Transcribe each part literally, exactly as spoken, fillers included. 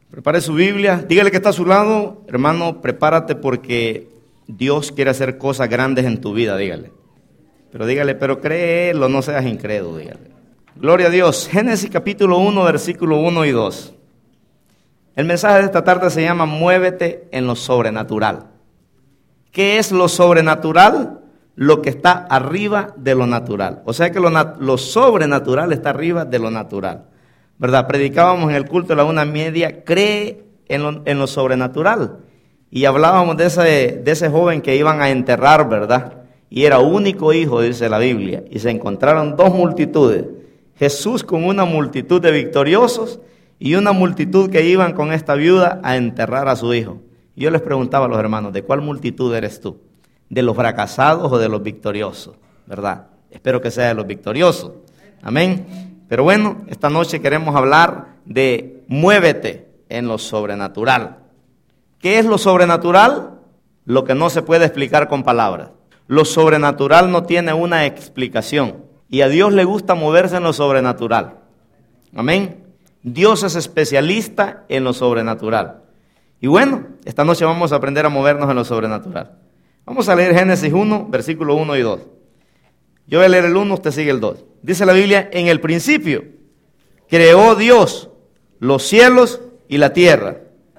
Prepare su Biblia, dígale que está a su lado, hermano, prepárate porque Dios quiere hacer cosas grandes en tu vida, dígale. Pero dígale, pero créelo, no seas incrédulo, dígale. Gloria a Dios. Génesis capítulo uno, versículo uno y dos. El mensaje de esta tarde se llama Muévete en lo sobrenatural. ¿Qué es lo sobrenatural? Lo que está arriba de lo natural. O sea que lo, lo sobrenatural está arriba de lo natural. ¿Verdad? Predicábamos en el culto de la una media, cree en lo, en lo sobrenatural. Y hablábamos de ese, de ese joven que iban a enterrar, ¿verdad? Y era único hijo, dice la Biblia. Y se encontraron dos multitudes. Jesús con una multitud de victoriosos y una multitud que iban con esta viuda a enterrar a su hijo. Y yo les preguntaba a los hermanos, ¿de cuál multitud eres tú? ¿De los fracasados o de los victoriosos? ¿Verdad? Espero que sea de los victoriosos. Amén. Pero bueno, esta noche queremos hablar de muévete en lo sobrenatural. ¿Qué es lo sobrenatural? Lo que no se puede explicar con palabras. Lo sobrenatural no tiene una explicación. Y a Dios le gusta moverse en lo sobrenatural. Amén. Dios es especialista en lo sobrenatural. Y bueno, esta noche vamos a aprender a movernos en lo sobrenatural. Vamos a leer Génesis uno, versículo uno y dos. Yo voy a leer el uno, usted sigue el dos. Dice la Biblia, en el principio creó Dios los cielos y la tierra.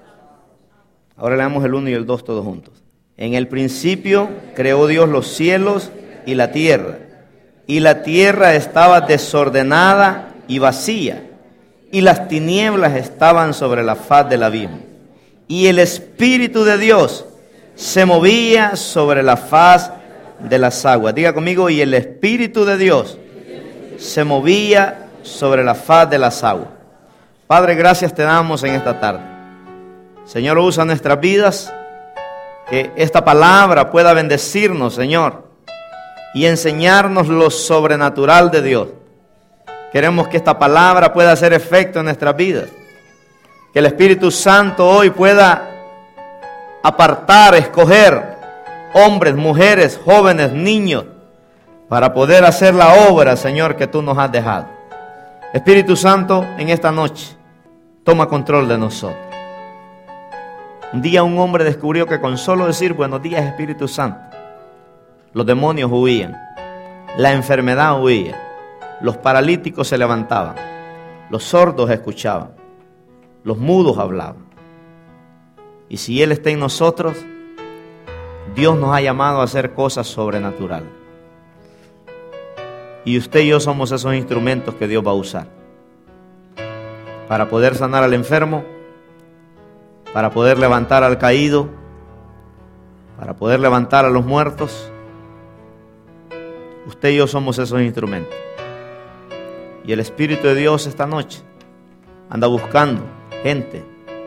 Ahora leamos el uno y el dos todos juntos. En el principio creó Dios los cielos y la tierra. Y la tierra estaba desordenada y vacía. Y las tinieblas estaban sobre la faz del abismo. Y el Espíritu de Dios se movía sobre la faz de las aguas. Diga conmigo, y el Espíritu de Dios se movía sobre la faz de las aguas. Padre, gracias te damos en esta tarde. Señor, usa nuestras vidas, que esta palabra pueda bendecirnos, Señor, y enseñarnos lo sobrenatural de Dios. Queremos que esta palabra pueda hacer efecto en nuestras vidas. Que el Espíritu Santo hoy pueda apartar, escoger hombres, mujeres, jóvenes, niños, para poder hacer la obra, Señor, que tú nos has dejado. Espíritu Santo, en esta noche, toma control de nosotros. Un día un hombre descubrió que con solo decir buenos días, Espíritu Santo, los demonios huían, la enfermedad huía, los paralíticos se levantaban, los sordos escuchaban, los mudos hablaban. Y si Él está en nosotros, Dios nos ha llamado a hacer cosas sobrenaturales. Y usted y yo somos esos instrumentos que Dios va a usar para poder sanar al enfermo, para poder levantar al caído, para poder levantar a los muertos. Usted y yo somos esos instrumentos. Y el Espíritu de Dios esta noche anda buscando gente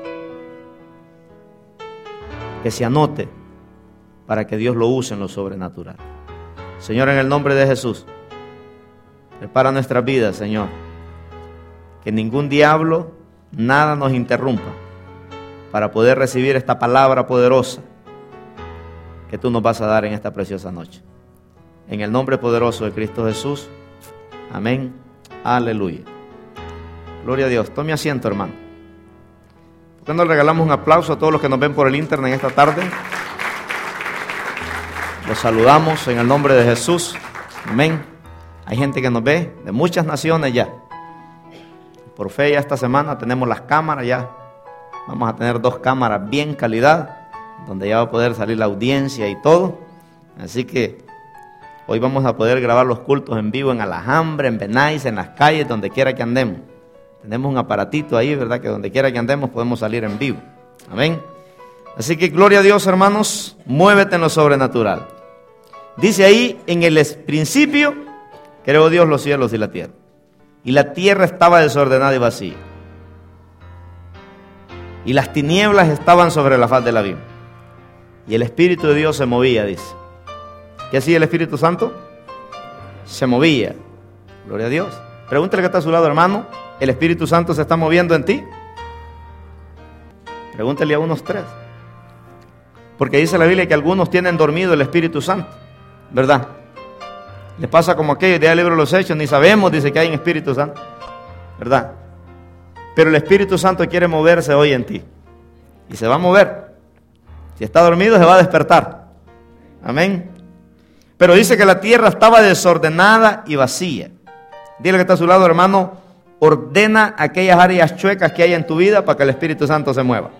que se anote para que Dios lo use en lo sobrenatural. Señor, en el nombre de Jesús, prepara nuestras vidas, Señor. Que ningún diablo, nada nos interrumpa para poder recibir esta palabra poderosa que tú nos vas a dar en esta preciosa noche. En el nombre poderoso de Cristo Jesús. Amén. Aleluya. Gloria a Dios. Tome asiento, hermano. ¿Por qué no le regalamos un aplauso a todos los que nos ven por el internet en esta tarde? Los saludamos en el nombre de Jesús. Amén. Hay gente que nos ve de muchas naciones ya. Por fe ya esta semana tenemos las cámaras ya. Vamos a tener dos cámaras bien calidad, donde ya va a poder salir la audiencia y todo. Así que hoy vamos a poder grabar los cultos en vivo en Alhambra, en Benaiz, en las calles, donde quiera que andemos. Tenemos un aparatito ahí, ¿verdad? Que donde quiera que andemos podemos salir en vivo. Amén. Así que gloria a Dios, hermanos, muévete en lo sobrenatural. Dice ahí, en el principio creó Dios los cielos y la tierra. Y la tierra estaba desordenada y vacía. Y las tinieblas estaban sobre la faz del abismo. Y el Espíritu de Dios se movía, dice. ¿Qué hacía el Espíritu Santo? Se movía. Gloria a Dios. Pregúntale que está a su lado, hermano. ¿El Espíritu Santo se está moviendo en ti? Pregúntale a unos tres. Porque dice la Biblia que algunos tienen dormido el Espíritu Santo, ¿verdad? Les pasa como aquello de el libro de los Hechos, ni sabemos, dice que hay en Espíritu Santo, ¿verdad? Pero el Espíritu Santo quiere moverse hoy en ti. Y se va a mover. Si está dormido, se va a despertar. Amén. Pero dice que la tierra estaba desordenada y vacía. Dile que está a su lado, hermano, ordena aquellas áreas chuecas que hay en tu vida para que el Espíritu Santo se mueva.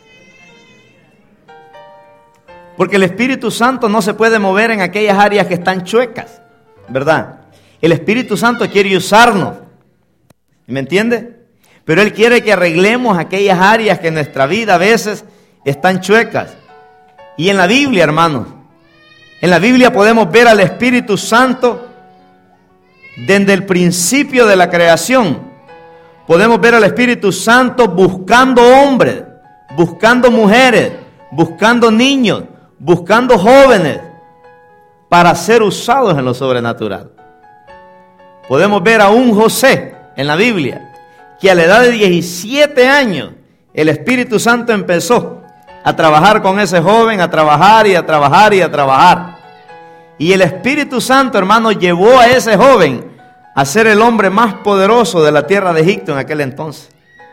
Porque el Espíritu Santo no se puede mover en aquellas áreas que están chuecas, ¿verdad? El Espíritu Santo quiere usarnos, ¿me entiende? Pero Él quiere que arreglemos aquellas áreas que en nuestra vida a veces están chuecas. Y en la Biblia, hermanos, en la Biblia podemos ver al Espíritu Santo desde el principio de la creación. Podemos ver al Espíritu Santo buscando hombres, buscando mujeres, buscando niños, buscando jóvenes para ser usados en lo sobrenatural. Podemos ver a un José en la Biblia que a la edad de diecisiete años el Espíritu Santo empezó a trabajar con ese joven, a trabajar y a trabajar y a trabajar. Y el Espíritu Santo, hermano, llevó a ese joven a ser el hombre más poderoso de la tierra de Egipto en aquel entonces.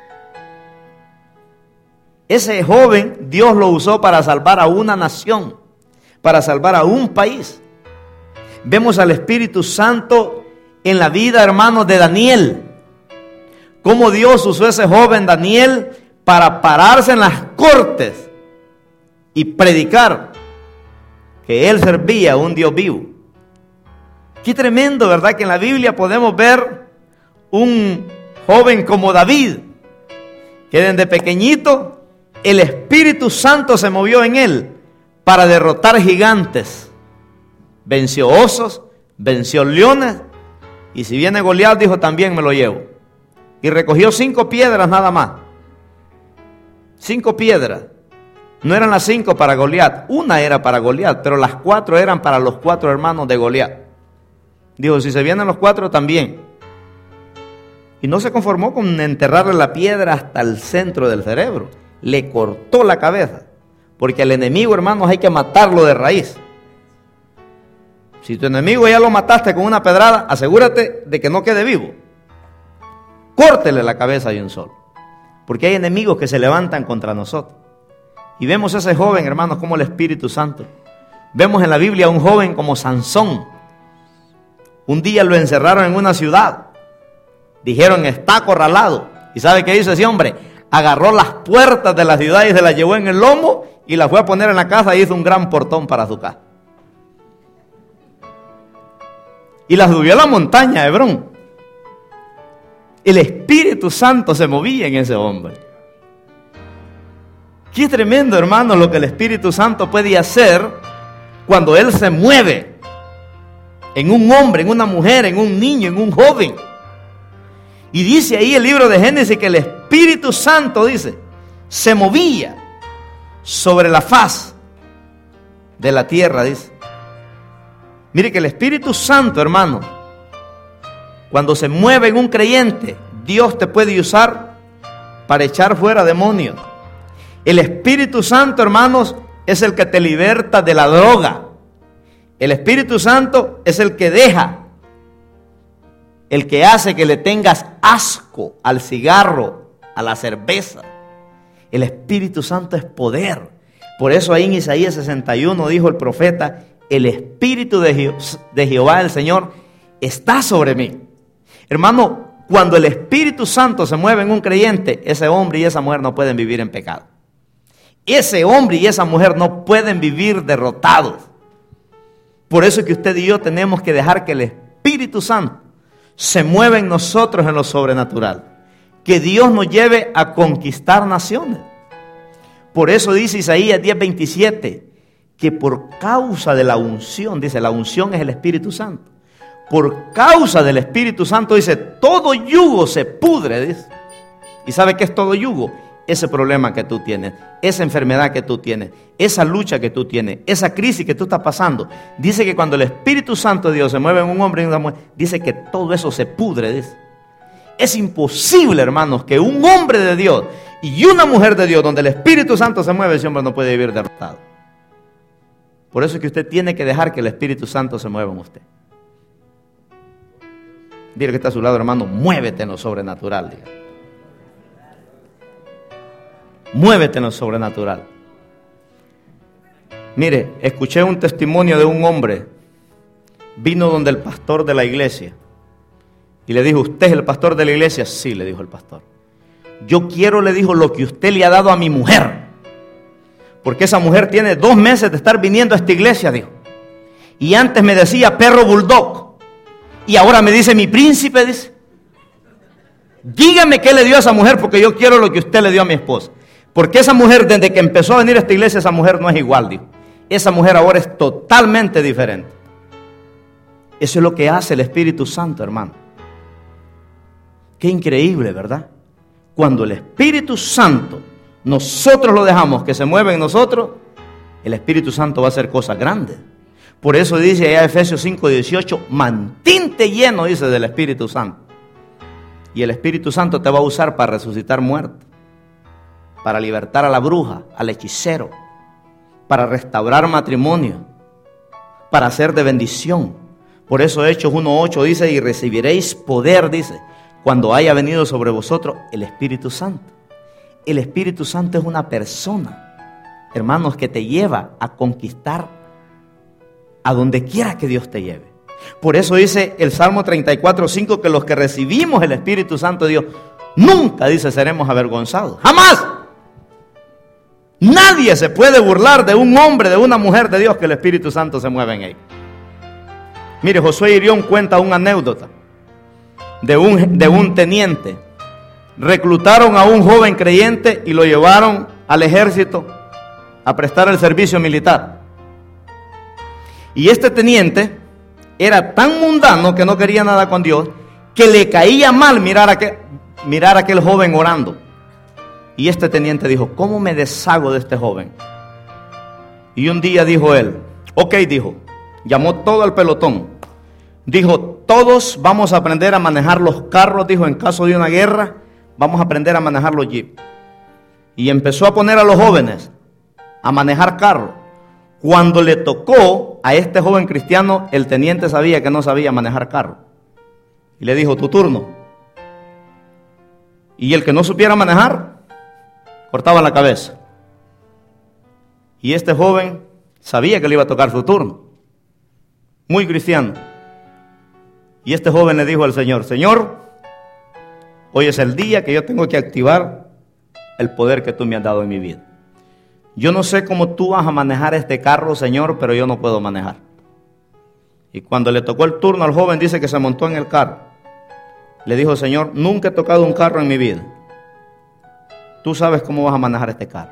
Ese joven Dios lo usó para salvar a una nación, para salvar a un país. Vemos al Espíritu Santo en la vida, hermanos, de Daniel. Cómo Dios usó a ese joven Daniel para pararse en las cortes y predicar que él servía a un Dios vivo. Qué tremendo, ¿verdad? Que en la Biblia podemos ver un joven como David, que desde pequeñito el Espíritu Santo se movió en él para derrotar gigantes. Venció osos, venció leones, y si viene Goliat, dijo, también me lo llevo. Y recogió cinco piedras nada más. Cinco piedras. No eran las cinco para Goliat, una era para Goliat, pero las cuatro eran para los cuatro hermanos de Goliat. Dijo, si se vienen los cuatro, también. Y no se conformó con enterrarle la piedra hasta el centro del cerebro. Le cortó la cabeza. Porque al enemigo, hermanos, hay que matarlo de raíz. Si tu enemigo ya lo mataste con una pedrada, asegúrate de que no quede vivo. Córtele la cabeza de un solo. Porque hay enemigos que se levantan contra nosotros. Y vemos a ese joven, hermanos, como el Espíritu Santo. Vemos en la Biblia a un joven como Sansón. Un día lo encerraron en una ciudad. Dijeron, está acorralado. ¿Y sabe qué hizo ese hombre? Agarró las puertas de la ciudad y se las llevó en el lomo y las fue a poner en la casa y hizo un gran portón para su casa. Y las subió a la montaña de Hebrón. El Espíritu Santo se movía en ese hombre. Qué tremendo, hermano, lo que el Espíritu Santo puede hacer cuando Él se mueve en un hombre, en una mujer, en un niño, en un joven. Y dice ahí el libro de Génesis que el Espíritu Santo, dice, se movía sobre la faz de la tierra, dice. Mire que el Espíritu Santo, hermano, cuando se mueve en un creyente, Dios te puede usar para echar fuera demonios. El Espíritu Santo, hermanos, es el que te liberta de la droga. El Espíritu Santo es el que deja, el que hace que le tengas asco al cigarro, a la cerveza. El Espíritu Santo es poder. Por eso ahí en Isaías sesenta y uno dijo el profeta, el Espíritu de, Je- de Jehová el Señor está sobre mí. Hermano, cuando el Espíritu Santo se mueve en un creyente, ese hombre y esa mujer no pueden vivir en pecado. Ese hombre y esa mujer no pueden vivir derrotados. Por eso es que usted y yo tenemos que dejar que el Espíritu Santo se mueva en nosotros en lo sobrenatural. Que Dios nos lleve a conquistar naciones. Por eso dice Isaías diez veintisiete, que por causa de la unción, dice, la unción es el Espíritu Santo. Por causa del Espíritu Santo, dice, todo yugo se pudre, dice. ¿Y sabe qué es todo yugo? Ese problema que tú tienes, esa enfermedad que tú tienes, esa lucha que tú tienes, esa crisis que tú estás pasando. Dice que cuando el Espíritu Santo de Dios se mueve en un hombre y en una mujer, dice que todo eso se pudre, dice. Es imposible, hermanos, que un hombre de Dios y una mujer de Dios, donde el Espíritu Santo se mueve, ese hombre no puede vivir derrotado. Por eso es que usted tiene que dejar que el Espíritu Santo se mueva en usted. Dile que está a su lado, hermano, muévete en lo sobrenatural, diga. Muévete en lo sobrenatural. Mire, escuché un testimonio de un hombre. Vino donde el pastor de la iglesia y le dijo: ¿usted es el pastor de la iglesia? Sí, le dijo el pastor. Yo quiero, le dijo, lo que usted le ha dado a mi mujer, porque esa mujer tiene dos meses de estar viniendo a esta iglesia, dijo. Y antes me decía perro bulldog, y ahora me dice mi príncipe, dice. Dígame qué le dio a esa mujer, porque yo quiero lo que usted le dio a mi esposa. Porque esa mujer, desde que empezó a venir a esta iglesia, esa mujer no es igual, dijo. Esa mujer ahora es totalmente diferente. Eso es lo que hace el Espíritu Santo, hermano. Qué increíble, ¿verdad? Cuando el Espíritu Santo, nosotros lo dejamos que se mueva en nosotros, el Espíritu Santo va a hacer cosas grandes. Por eso dice allá Efesios cinco dieciocho, mantente lleno, dice, del Espíritu Santo. Y el Espíritu Santo te va a usar para resucitar muertos, para libertar a la bruja, al hechicero, para restaurar matrimonio, para hacer de bendición. Por eso Hechos uno ocho dice, y recibiréis poder, dice, cuando haya venido sobre vosotros el Espíritu Santo. El Espíritu Santo es una persona, hermanos, que te lleva a conquistar a donde quiera que Dios te lleve. Por eso dice el Salmo treinta y cuatro cinco que los que recibimos el Espíritu Santo de Dios, nunca, dice, seremos avergonzados. ¡Jamás! Nadie se puede burlar de un hombre, de una mujer de Dios, que el Espíritu Santo se mueve en ellos. Mire, Josué Irión cuenta una anécdota de un, de un teniente. Reclutaron a un joven creyente y lo llevaron al ejército a prestar el servicio militar. Y este teniente era tan mundano que no quería nada con Dios, que le caía mal mirar a aquel, mirar a aquel joven orando. Y este teniente dijo, ¿cómo me deshago de este joven? Y un día dijo él, ok, dijo, llamó todo el pelotón. Dijo, todos vamos a aprender a manejar los carros, dijo, en caso de una guerra, vamos a aprender a manejar los jeeps. Y empezó a poner a los jóvenes a manejar carros. Cuando le tocó a este joven cristiano, el teniente sabía que no sabía manejar carro. Y le dijo, tu turno. Y el que no supiera manejar, cortaba la cabeza. Y este joven sabía que le iba a tocar su turno. Muy cristiano. Y este joven le dijo al Señor, Señor, hoy es el día que yo tengo que activar el poder que tú me has dado en mi vida. Yo no sé cómo tú vas a manejar este carro, Señor, pero yo no puedo manejar. Y cuando le tocó el turno al joven, dice que se montó en el carro. Le dijo, Señor, nunca he tocado un carro en mi vida. Tú sabes cómo vas a manejar este carro.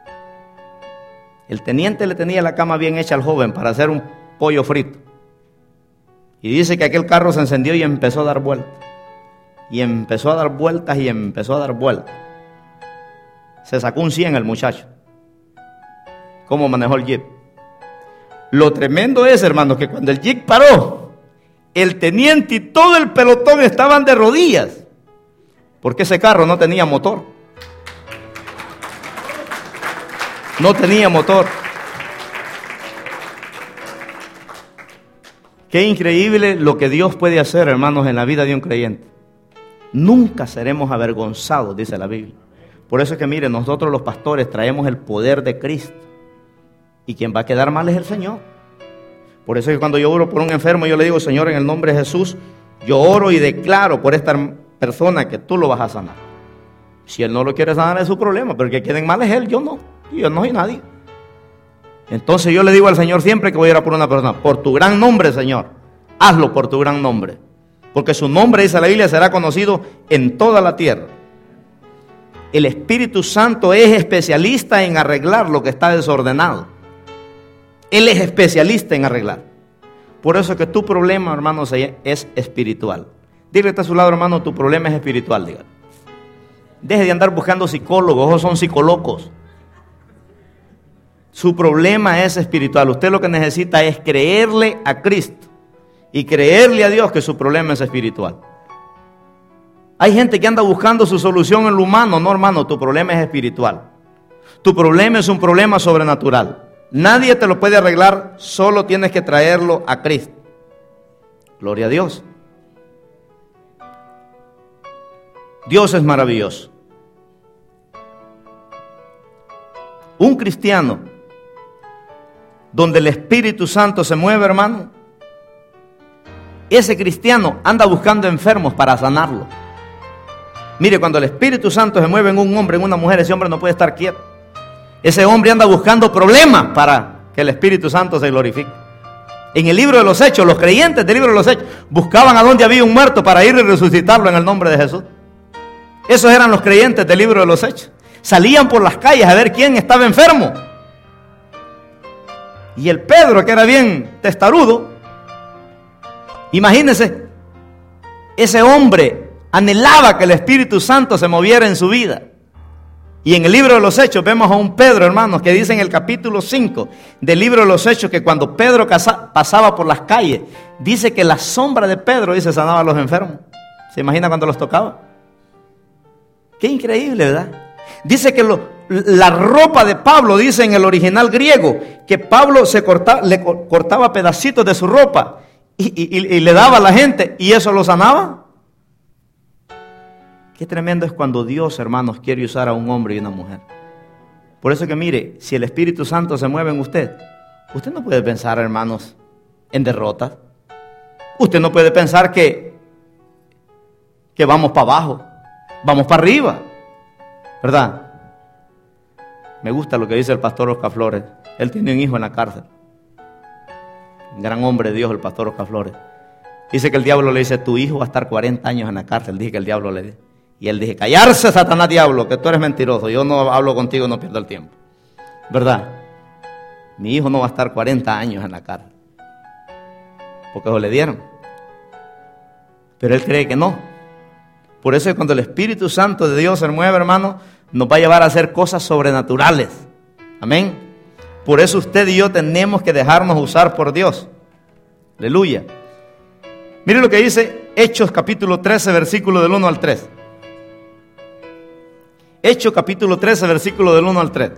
El teniente le tenía la cama bien hecha al joven para hacer un pollo frito. Y dice que aquel carro se encendió y empezó a dar vueltas. Y empezó a dar vueltas y empezó a dar vueltas. Se sacó un cien el muchacho. ¿Cómo manejó el jeep? Lo tremendo es, hermanos, que cuando el jeep paró, el teniente y todo el pelotón estaban de rodillas, porque ese carro no tenía motor. No tenía motor. Qué increíble lo que Dios puede hacer, hermanos, en la vida de un creyente. Nunca seremos avergonzados, dice la Biblia. Por eso es que, miren, nosotros los pastores traemos el poder de Cristo. Y quien va a quedar mal es el Señor. Por eso es que cuando yo oro por un enfermo, yo le digo, Señor, en el nombre de Jesús, yo oro y declaro por esta persona que tú lo vas a sanar. Si él no lo quiere sanar es su problema, pero el que queden mal es él, yo no. Yo no soy nadie. Entonces yo le digo al Señor siempre que voy a orar por una persona, por tu gran nombre, Señor, hazlo por tu gran nombre. Porque su nombre, dice la Biblia, será conocido en toda la tierra. El Espíritu Santo es especialista en arreglar lo que está desordenado. Él es especialista en arreglar. Por eso es que tu problema, hermano, es espiritual. Dile a su lado, hermano, tu problema es espiritual, dígale. Deje de andar buscando psicólogos, o son psicólogos. Su problema es espiritual. Usted lo que necesita es creerle a Cristo y creerle a Dios que su problema es espiritual. Hay gente que anda buscando su solución en lo humano. No, hermano, tu problema es espiritual. Tu problema es un problema sobrenatural. Nadie te lo puede arreglar, solo tienes que traerlo a Cristo. Gloria a Dios. Dios es maravilloso. Un cristiano donde el Espíritu Santo se mueve, hermano, ese cristiano anda buscando enfermos para sanarlo. Mire, cuando el Espíritu Santo se mueve en un hombre, en una mujer, ese hombre no puede estar quieto. Ese hombre anda buscando problemas para que el Espíritu Santo se glorifique. En el libro de los Hechos, los creyentes del libro de los Hechos buscaban a donde había un muerto para ir y resucitarlo en el nombre de Jesús. Esos eran los creyentes del libro de los Hechos. Salían por las calles a ver quién estaba enfermo. Y el Pedro, que era bien testarudo, imagínense, ese hombre anhelaba que el Espíritu Santo se moviera en su vida. Y en el libro de los Hechos vemos a un Pedro, hermanos, que dice en el capítulo cinco del libro de los Hechos que cuando Pedro pasaba por las calles, dice que la sombra de Pedro, dice, sanaba a los enfermos. ¿Se imagina cuando los tocaba? Qué increíble, ¿verdad? Dice que lo, la ropa de Pablo, dice en el original griego, que Pablo se cortaba, le cortaba pedacitos de su ropa y, y, y le daba a la gente y eso lo sanaba. Qué tremendo es cuando Dios, hermanos, quiere usar a un hombre y una mujer. Por eso que mire, si el Espíritu Santo se mueve en usted, usted no puede pensar, hermanos, en derrotas. Usted no puede pensar que, que vamos para abajo, vamos para arriba, ¿verdad? Me gusta lo que dice el pastor Oscar Flores. Él tiene un hijo en la cárcel. Un gran hombre de Dios, el pastor Oscar Flores. Dice que el diablo le dice, tu hijo va a estar cuarenta años en la cárcel. Dije que el diablo le dice. Y él dije, callarse, Satanás, diablo, que tú eres mentiroso. Yo no hablo contigo, no pierdo el tiempo. ¿Verdad? Mi hijo no va a estar cuarenta años en la cárcel. Porque eso le dieron. Pero él cree que no. Por eso es cuando el Espíritu Santo de Dios se mueve, hermano, nos va a llevar a hacer cosas sobrenaturales. Amén. Por eso usted y yo tenemos que dejarnos usar por Dios. Aleluya. Mire lo que dice Hechos capítulo trece, versículo del uno al tres. Hechos capítulo trece, versículo del uno al tres.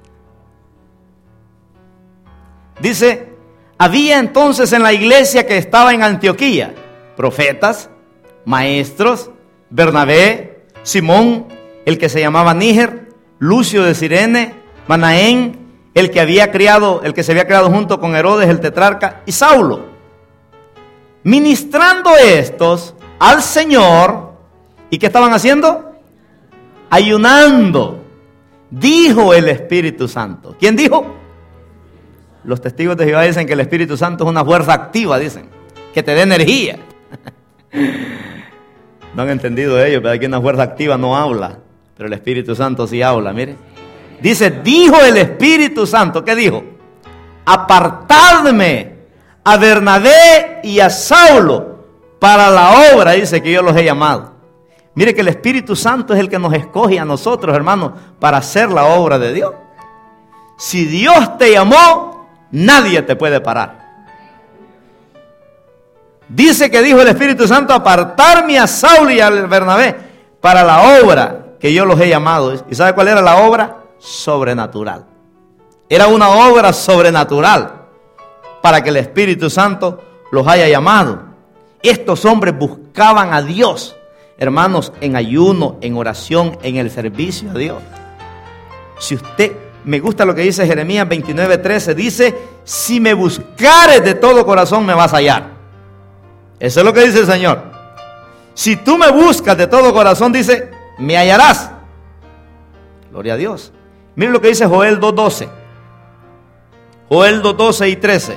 Dice, había entonces en la iglesia que estaba en Antioquía profetas, maestros, Bernabé, Simón, el que se llamaba Níger, Lucio de Cirene, Manaén, el que había criado, el que se había criado junto con Herodes el tetrarca, y Saulo. Ministrando estos al Señor, ¿y qué estaban haciendo? Ayunando, dijo el Espíritu Santo. ¿Quién dijo? Los testigos de Jehová dicen que el Espíritu Santo es una fuerza activa, dicen, que te dé energía. No han entendido ellos, pero aquí una fuerza activa no habla, pero el Espíritu Santo sí habla, mire. Dice, dijo el Espíritu Santo, ¿qué dijo? Apartadme a Bernabé y a Saulo para la obra, dice, que yo los he llamado. Mire que el Espíritu Santo es el que nos escoge a nosotros, hermanos, para hacer la obra de Dios. Si Dios te llamó, nadie te puede parar. Dice que dijo el Espíritu Santo, apartarme a Saulo y a Bernabé para la obra que yo los he llamado. ¿Y sabe cuál era la obra? Sobrenatural. Era una obra sobrenatural para que el Espíritu Santo los haya llamado. Estos hombres buscaban a Dios, hermanos, en ayuno, en oración, en el servicio a Dios. Si usted, me gusta lo que dice Jeremías veintinueve, trece, dice, si me buscares de todo corazón me vas a hallar. Eso es lo que dice el Señor. Si tú me buscas de todo corazón, dice, me hallarás. Gloria a Dios. Miren lo que dice Joel dos doce. Joel dos doce y trece.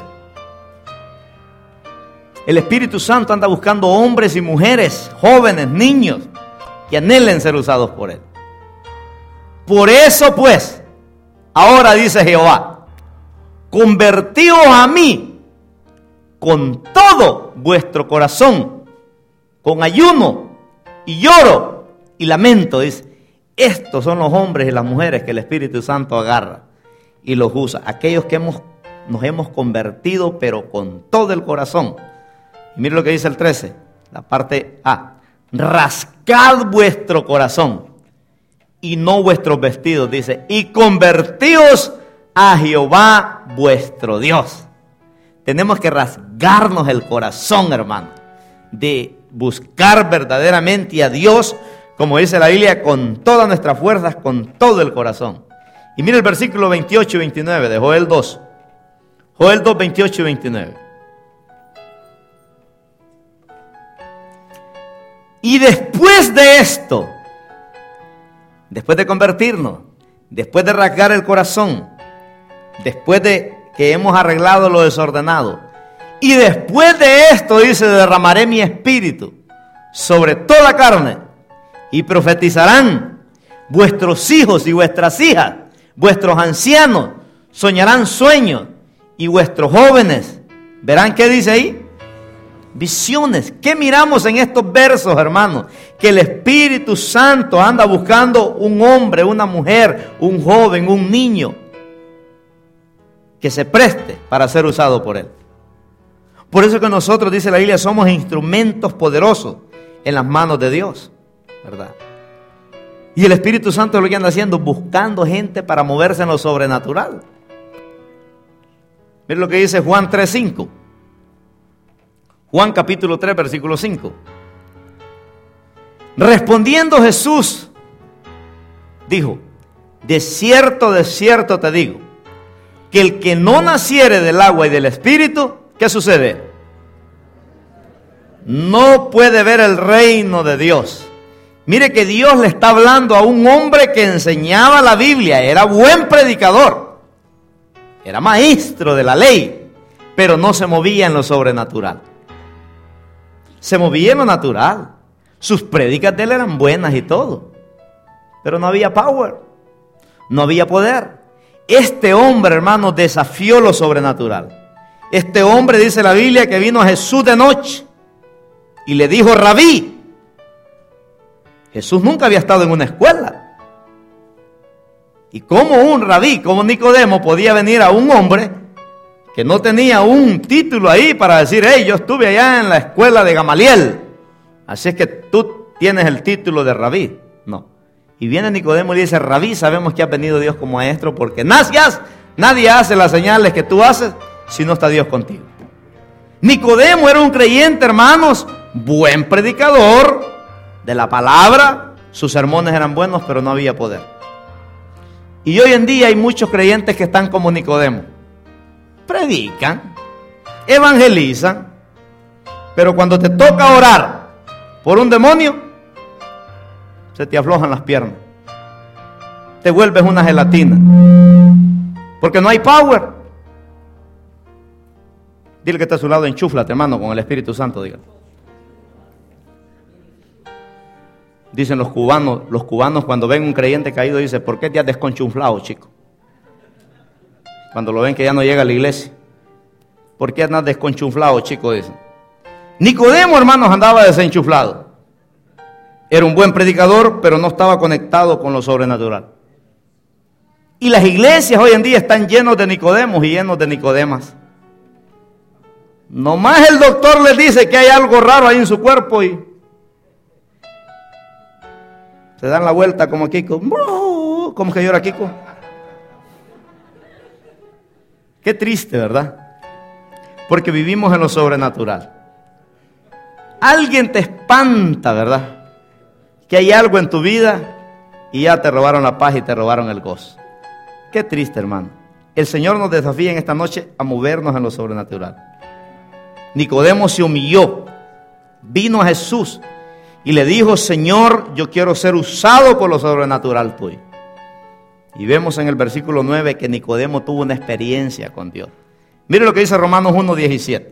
El Espíritu Santo anda buscando hombres y mujeres, jóvenes, niños, que anhelen ser usados por Él. Por eso pues, ahora dice Jehová, convertíos a mí con todo vuestro corazón, con ayuno y lloro y lamento, dice. Estos son los hombres y las mujeres que el Espíritu Santo agarra y los usa. Aquellos que hemos, nos hemos convertido, pero con todo el corazón. Y mire lo que dice el trece, la parte A. Rascad vuestro corazón y no vuestros vestidos, dice. Y convertíos a Jehová vuestro Dios. Tenemos que rasgarnos el corazón, hermano, de buscar verdaderamente a Dios, como dice la Biblia, con todas nuestras fuerzas, con todo el corazón. Y mire el versículo veintiocho y veintinueve de Joel dos. Joel dos, veintiocho y veintinueve. Y después de esto, después de convertirnos, después de rasgar el corazón, después de que hemos arreglado lo desordenado, y después de esto, dice, derramaré mi espíritu sobre toda carne, y profetizarán vuestros hijos y vuestras hijas, vuestros ancianos soñarán sueños, y vuestros jóvenes verán, ¿qué dice ahí? Visiones. ¿Qué miramos en estos versos, hermanos? Que el Espíritu Santo anda buscando un hombre, una mujer, un joven, un niño que se preste para ser usado por Él. Por eso que nosotros, dice la Biblia, somos instrumentos poderosos en las manos de Dios, ¿verdad? Y el Espíritu Santo lo que anda haciendo, buscando gente para moverse en lo sobrenatural. Miren lo que dice Juan tres cinco. Juan capítulo tres, versículo cinco. Respondiendo Jesús, dijo: de cierto, de cierto te digo, que el que no naciere del agua y del Espíritu, ¿qué sucede? No puede ver el reino de Dios. Mire que Dios le está hablando a un hombre que enseñaba la Biblia, era buen predicador, era maestro de la ley, pero no se movía en lo sobrenatural. Se movía en lo natural. Sus prédicas de él eran buenas y todo, pero no había power, no había poder. Este hombre, hermano, desafió lo sobrenatural. Este hombre, dice la Biblia, que vino a Jesús de noche y le dijo: Rabí. Jesús nunca había estado en una escuela. ¿Y cómo un rabí, como Nicodemo, podía venir a un hombre que no tenía un título ahí para decir: hey, yo estuve allá en la escuela de Gamaliel, así es que tú tienes el título de rabí? No. Y viene Nicodemo y le dice: Rabí, sabemos que ha venido Dios como maestro, porque nadie hace, nadie hace las señales que tú haces si no está Dios contigo. Nicodemo era un creyente, hermanos, buen predicador de la palabra, sus sermones eran buenos, pero no había poder. Y hoy en día hay muchos creyentes que están como Nicodemo. Predican, evangelizan, pero cuando te toca orar por un demonio, se te aflojan las piernas. Te vuelves una gelatina, porque no hay power. Dile que está a su lado: enchúflate, hermano, con el Espíritu Santo, dígale. Dicen los cubanos, los cubanos cuando ven un creyente caído, dicen: ¿por qué te has desconchuflado, chico? Cuando lo ven que ya no llega a la iglesia. ¿Por qué andas desconchuflado, chico? Dicen. Nicodemo, hermanos, andaba desenchuflado. Era un buen predicador, pero no estaba conectado con lo sobrenatural. Y las iglesias hoy en día están llenos de Nicodemos y llenos de Nicodemas. Nomás el doctor les dice que hay algo raro ahí en su cuerpo y se dan la vuelta como Kiko. ¿Cómo que llora Kiko? Qué triste, ¿verdad? Porque vivimos en lo sobrenatural. Alguien te espanta, ¿verdad? Que hay algo en tu vida y ya te robaron la paz y te robaron el gozo. Qué triste, hermano. El Señor nos desafía en esta noche a movernos en lo sobrenatural. Nicodemo se humilló, vino a Jesús y le dijo: Señor, yo quiero ser usado por lo sobrenatural tuyo. Y vemos en el versículo nueve que Nicodemo tuvo una experiencia con Dios. Mire lo que dice Romanos uno diecisiete.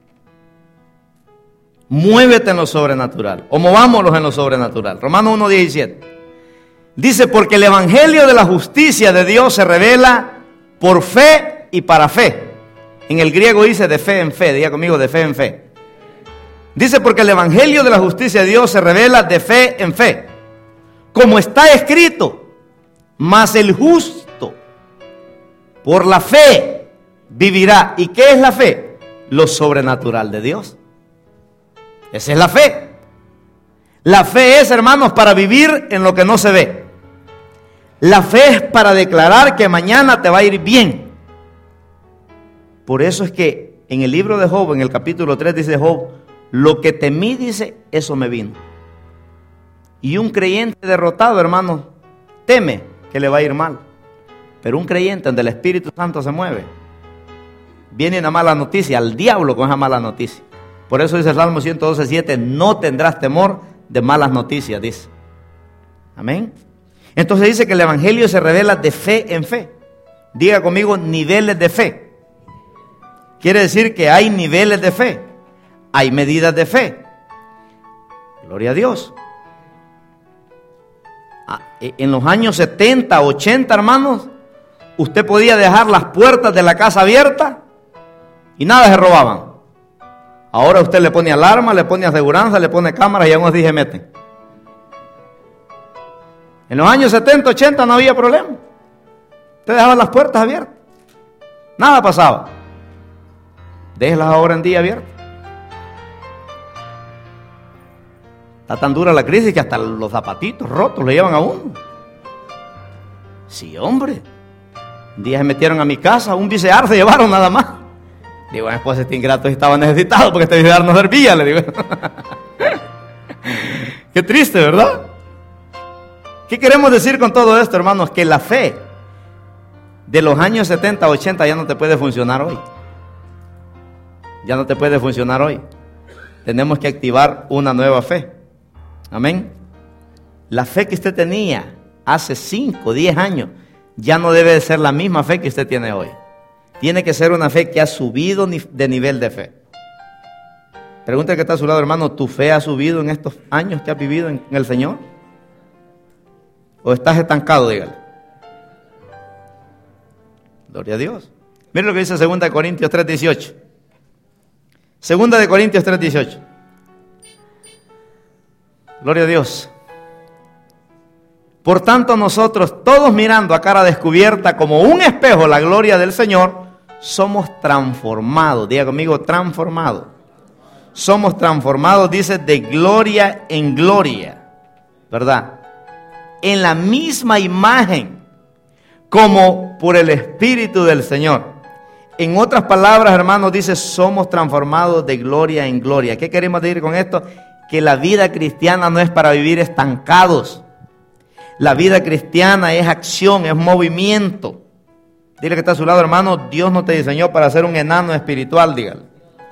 Muévete en lo sobrenatural, o movámonos en lo sobrenatural. Romanos uno diecisiete. Dice: porque el evangelio de la justicia de Dios se revela por fe y para fe. En el griego dice de fe en fe. Diga conmigo: de fe en fe. Dice: porque el evangelio de la justicia de Dios se revela de fe en fe. Como está escrito: mas el justo por la fe vivirá. ¿Y qué es la fe? Lo sobrenatural de Dios. Esa es la fe. La fe es, hermanos, para vivir en lo que no se ve. La fe es para declarar que mañana te va a ir bien. Por eso es que en el libro de Job, en el capítulo tres, dice Job: lo que temí, dice, eso me vino. Y un creyente derrotado, hermanos, teme que le va a ir mal. Pero un creyente donde el Espíritu Santo se mueve, viene una mala noticia, al diablo con esa mala noticia. Por eso dice el Salmo ciento doce, siete, no tendrás temor de malas noticias, dice. Amén. Entonces dice que el Evangelio se revela de fe en fe. Diga conmigo, niveles de fe. Quiere decir que hay niveles de fe, hay medidas de fe. Gloria a Dios. En los años setenta, ochenta, hermanos, usted podía dejar las puertas de la casa abiertas y nada se robaban. Ahora usted le pone alarma, le pone aseguranza, le pone cámaras y aún así se meten. En los años setenta, ochenta no había problema. Usted dejaba las puertas abiertas, nada pasaba. Déjelas ahora en día abiertas. Está tan dura la crisis que hasta los zapatitos rotos le llevan a uno. Sí, hombre. Un día se metieron a mi casa, un vicear se llevaron nada más. Digo, después este ingrato estaba necesitado porque este vicear no servía, le digo. Qué triste, ¿verdad? ¿Qué queremos decir con todo esto, hermanos? Que la fe de los años setenta, ochenta ya no te puede funcionar hoy. Ya no te puede funcionar hoy. Tenemos que activar una nueva fe. Amén. La fe que usted tenía hace cinco, diez años ya no debe de ser la misma fe que usted tiene hoy. Tiene que ser una fe que ha subido de nivel de fe. Pregúntale que está a su lado, hermano, ¿tu fe ha subido en estos años que has vivido en el Señor? ¿O estás estancado? Dígale. Gloria a Dios. Mire lo que dice segunda de Corintios tres dieciocho. segunda de Corintios tres dieciocho. Gloria a Dios. Por tanto, nosotros, todos mirando a cara descubierta como un espejo la gloria del Señor, somos transformados. Diga conmigo, transformados. Somos transformados, dice, de gloria en gloria, ¿verdad? En la misma imagen, como por el Espíritu del Señor. En otras palabras, hermanos, dice, somos transformados de gloria en gloria. ¿Qué queremos decir con esto? Que la vida cristiana no es para vivir estancados. La vida cristiana es acción, es movimiento. Dile que está a su lado, hermano, Dios no te diseñó para ser un enano espiritual, dígale.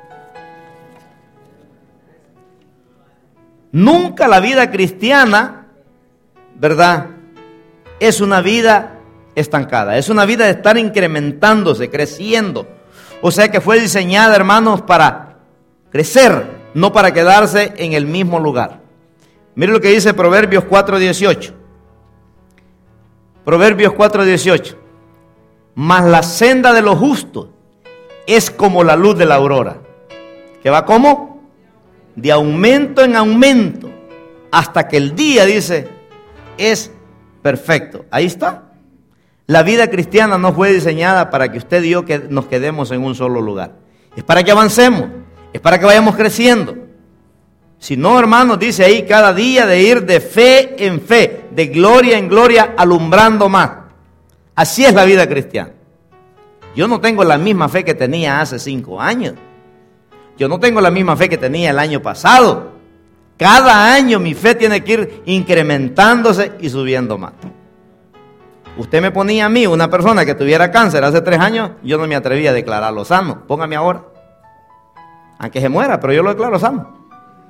Nunca la vida cristiana, ¿verdad?, es una vida estancada. Es una vida de estar incrementándose, creciendo. O sea que fue diseñada, hermanos, para crecer, no para quedarse en el mismo lugar. Mire lo que dice Proverbios cuatro dieciocho. Proverbios cuatro dieciocho. Mas la senda de los justos es como la luz de la aurora, que va como de aumento en aumento, hasta que el día, dice, es perfecto. Ahí está. La vida cristiana no fue diseñada para que usted y yo que nos quedemos en un solo lugar. Es para que avancemos, es para que vayamos creciendo. Si no, hermanos, dice ahí, cada día de ir de fe en fe, de gloria en gloria, alumbrando más. Así es la vida cristiana. Yo no tengo la misma fe que tenía hace cinco años. Yo no tengo la misma fe que tenía el año pasado. Cada año mi fe tiene que ir incrementándose y subiendo más. Usted me ponía a mí, una persona que tuviera cáncer hace tres años, yo no me atrevía a declararlo sano. Póngame ahora. Aunque se muera, pero yo lo declaro sano.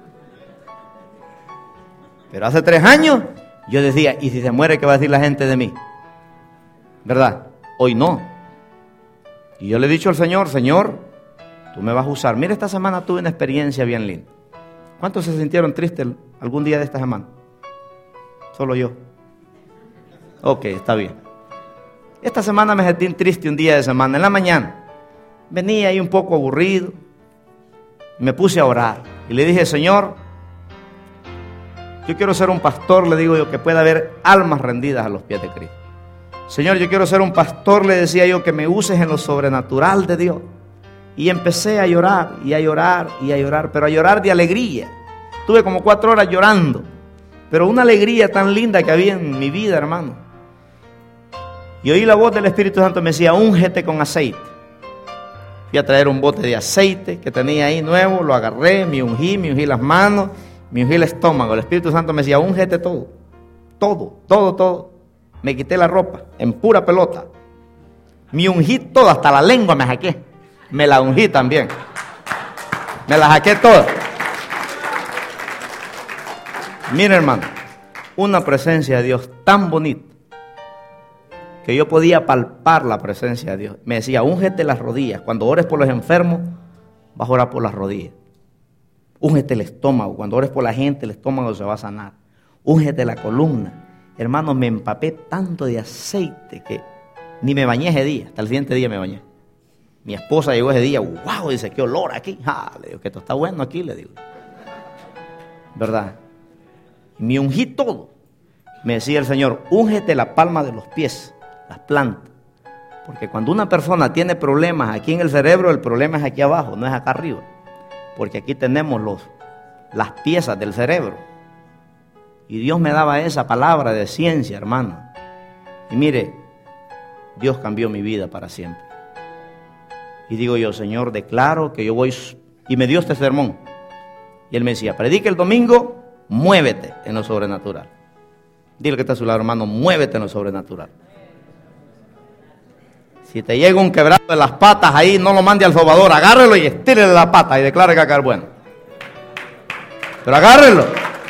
Pero hace tres años yo decía, ¿y si se muere qué va a decir la gente de mí? ¿Verdad? Hoy no. Y yo le he dicho al Señor, Señor, tú me vas a usar. Mira, esta semana tuve una experiencia bien linda. ¿Cuántos se sintieron tristes algún día de esta semana? Solo yo. Ok, está bien. Esta semana me sentí triste un día de semana. En la mañana venía ahí un poco aburrido. Me puse a orar y le dije, Señor, yo quiero ser un pastor, le digo yo, que pueda haber almas rendidas a los pies de Cristo. Señor, yo quiero ser un pastor, le decía yo, que me uses en lo sobrenatural de Dios. Y empecé a llorar, y a llorar, y a llorar, pero a llorar de alegría. Tuve como cuatro horas llorando, pero una alegría tan linda que había en mi vida, hermano. Y oí la voz del Espíritu Santo, me decía, úngete con aceite. Fui a traer un bote de aceite que tenía ahí nuevo, lo agarré, me ungí, me ungí las manos, me ungí el estómago. El Espíritu Santo me decía, úngete todo, todo, todo, todo. Me quité la ropa en pura pelota, Me ungí todo, hasta la lengua me saqué. Me la ungí también. Me la saqué toda. Mira, hermano, una presencia de Dios tan bonita que yo podía palpar la presencia de Dios. Me decía, úngete las rodillas. Cuando ores por los enfermos, vas a orar por las rodillas. Úngete el estómago. Cuando ores por la gente, el estómago se va a sanar. Úngete la columna. Hermano, me empapé tanto de aceite que ni me bañé ese día. Hasta el siguiente día me bañé. Mi esposa llegó ese día, wow, dice, qué olor aquí. Ah, le digo, que esto está bueno aquí, le digo. ¿Verdad? Y me ungí todo. Me decía el Señor, úngete la palma de los pies, las plantas. Porque cuando una persona tiene problemas aquí en el cerebro, el problema es aquí abajo, no es acá arriba. Porque aquí tenemos los, las piezas del cerebro. Y Dios me daba esa palabra de ciencia, hermano. Y mire, Dios cambió mi vida para siempre. Y digo yo, Señor, declaro que yo voy... Y me dio este sermón. Y Él me decía, predica el domingo, muévete en lo sobrenatural. Dile que está a su lado, hermano, muévete en lo sobrenatural. Si te llega un quebrado de las patas ahí, no lo mande al sobador, agárrelo y estírele la pata y declare que va a caer bueno. Pero agárrelo.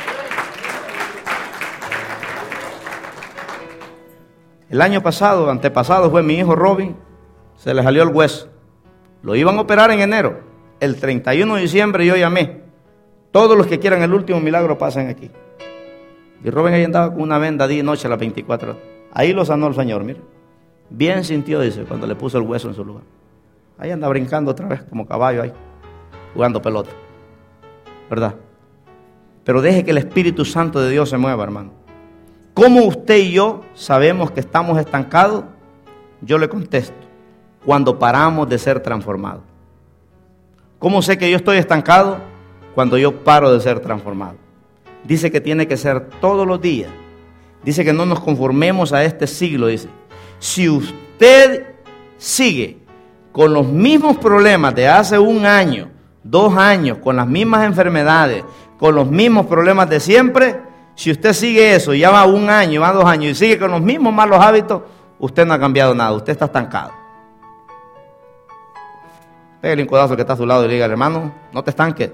El año pasado, antepasado, fue mi hijo Robin, se le salió el hueso. Lo iban a operar en enero. El treinta y uno de diciembre yo llamé. Todos los que quieran el último milagro pasen aquí. Y Robin ahí andaba con una venda día y noche a las veinticuatro horas. Ahí lo sanó el Señor, mire. Bien sintió, dice, cuando le puso el hueso en su lugar. Ahí anda brincando otra vez como caballo ahí, jugando pelota. ¿Verdad? Pero deje que el Espíritu Santo de Dios se mueva, hermano. ¿Cómo usted y yo sabemos que estamos estancados? Yo le contesto, cuando paramos de ser transformados. ¿Cómo sé que yo estoy estancado? Cuando yo paro de ser transformado. Dice que tiene que ser todos los días. Dice que no nos conformemos a este siglo, dice. Si usted sigue con los mismos problemas de hace un año, dos años, con las mismas enfermedades, con los mismos problemas de siempre, si usted sigue eso, ya va un año, va dos años y sigue con los mismos malos hábitos, usted no ha cambiado nada, usted está estancado. Pégale un codazo que está a su lado y le diga, hermano, no te estanques.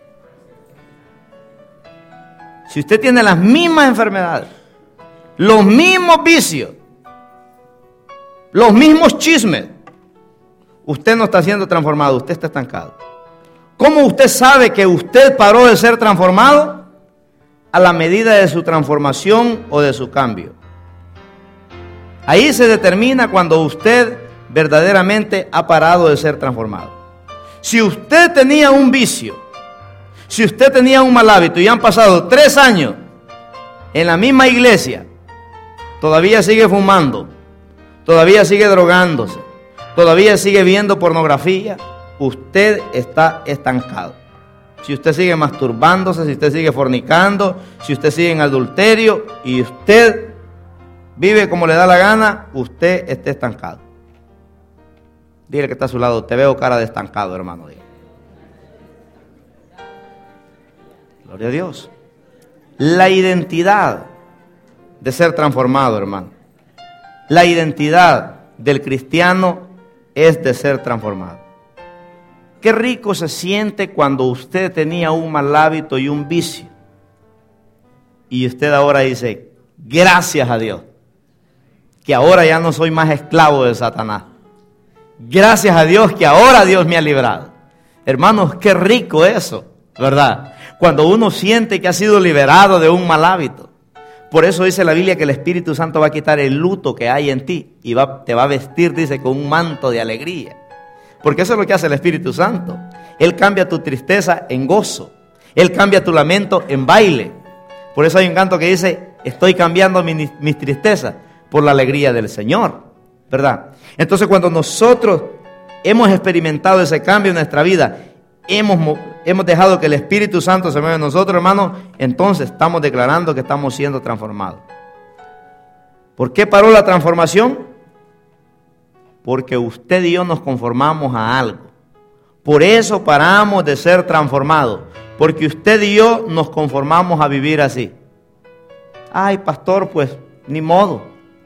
Si usted tiene las mismas enfermedades, los mismos vicios, los mismos chismes, usted no está siendo transformado, usted está estancado. ¿Cómo usted sabe que usted paró de ser transformado? A la medida de su transformación o de su cambio. Ahí se determina cuando usted verdaderamente ha parado de ser transformado. Si usted tenía un vicio, si usted tenía un mal hábito y han pasado tres años en la misma iglesia, todavía sigue fumando, todavía sigue drogándose, todavía sigue viendo pornografía, usted está estancado. Si usted sigue masturbándose, si usted sigue fornicando, si usted sigue en adulterio y usted vive como le da la gana, usted está estancado. Dile que está a su lado, te veo cara de estancado, hermano. Dile. Gloria a Dios. La identidad de ser transformado, hermano. La identidad del cristiano es de ser transformado. Qué rico se siente cuando usted tenía un mal hábito y un vicio. Y usted ahora dice, gracias a Dios, que ahora ya no soy más esclavo de Satanás. Gracias a Dios que ahora Dios me ha librado. Hermanos, qué rico eso, ¿verdad? Cuando uno siente que ha sido liberado de un mal hábito. Por eso dice la Biblia que el Espíritu Santo va a quitar el luto que hay en ti y va, te va a vestir, dice, con un manto de alegría. Porque eso es lo que hace el Espíritu Santo. Él cambia tu tristeza en gozo. Él cambia tu lamento en baile. Por eso hay un canto que dice, estoy cambiando mis, mis tristezas por la alegría del Señor, ¿verdad? Entonces cuando nosotros hemos experimentado ese cambio en nuestra vida, hemos, hemos dejado que el Espíritu Santo se mueva en nosotros, hermanos, entonces estamos declarando que estamos siendo transformados. ¿Por qué paró la transformación? Porque usted y yo nos conformamos a algo. Por eso paramos de ser transformados. Porque usted y yo nos conformamos a vivir así. Ay, pastor, pues, ni modo.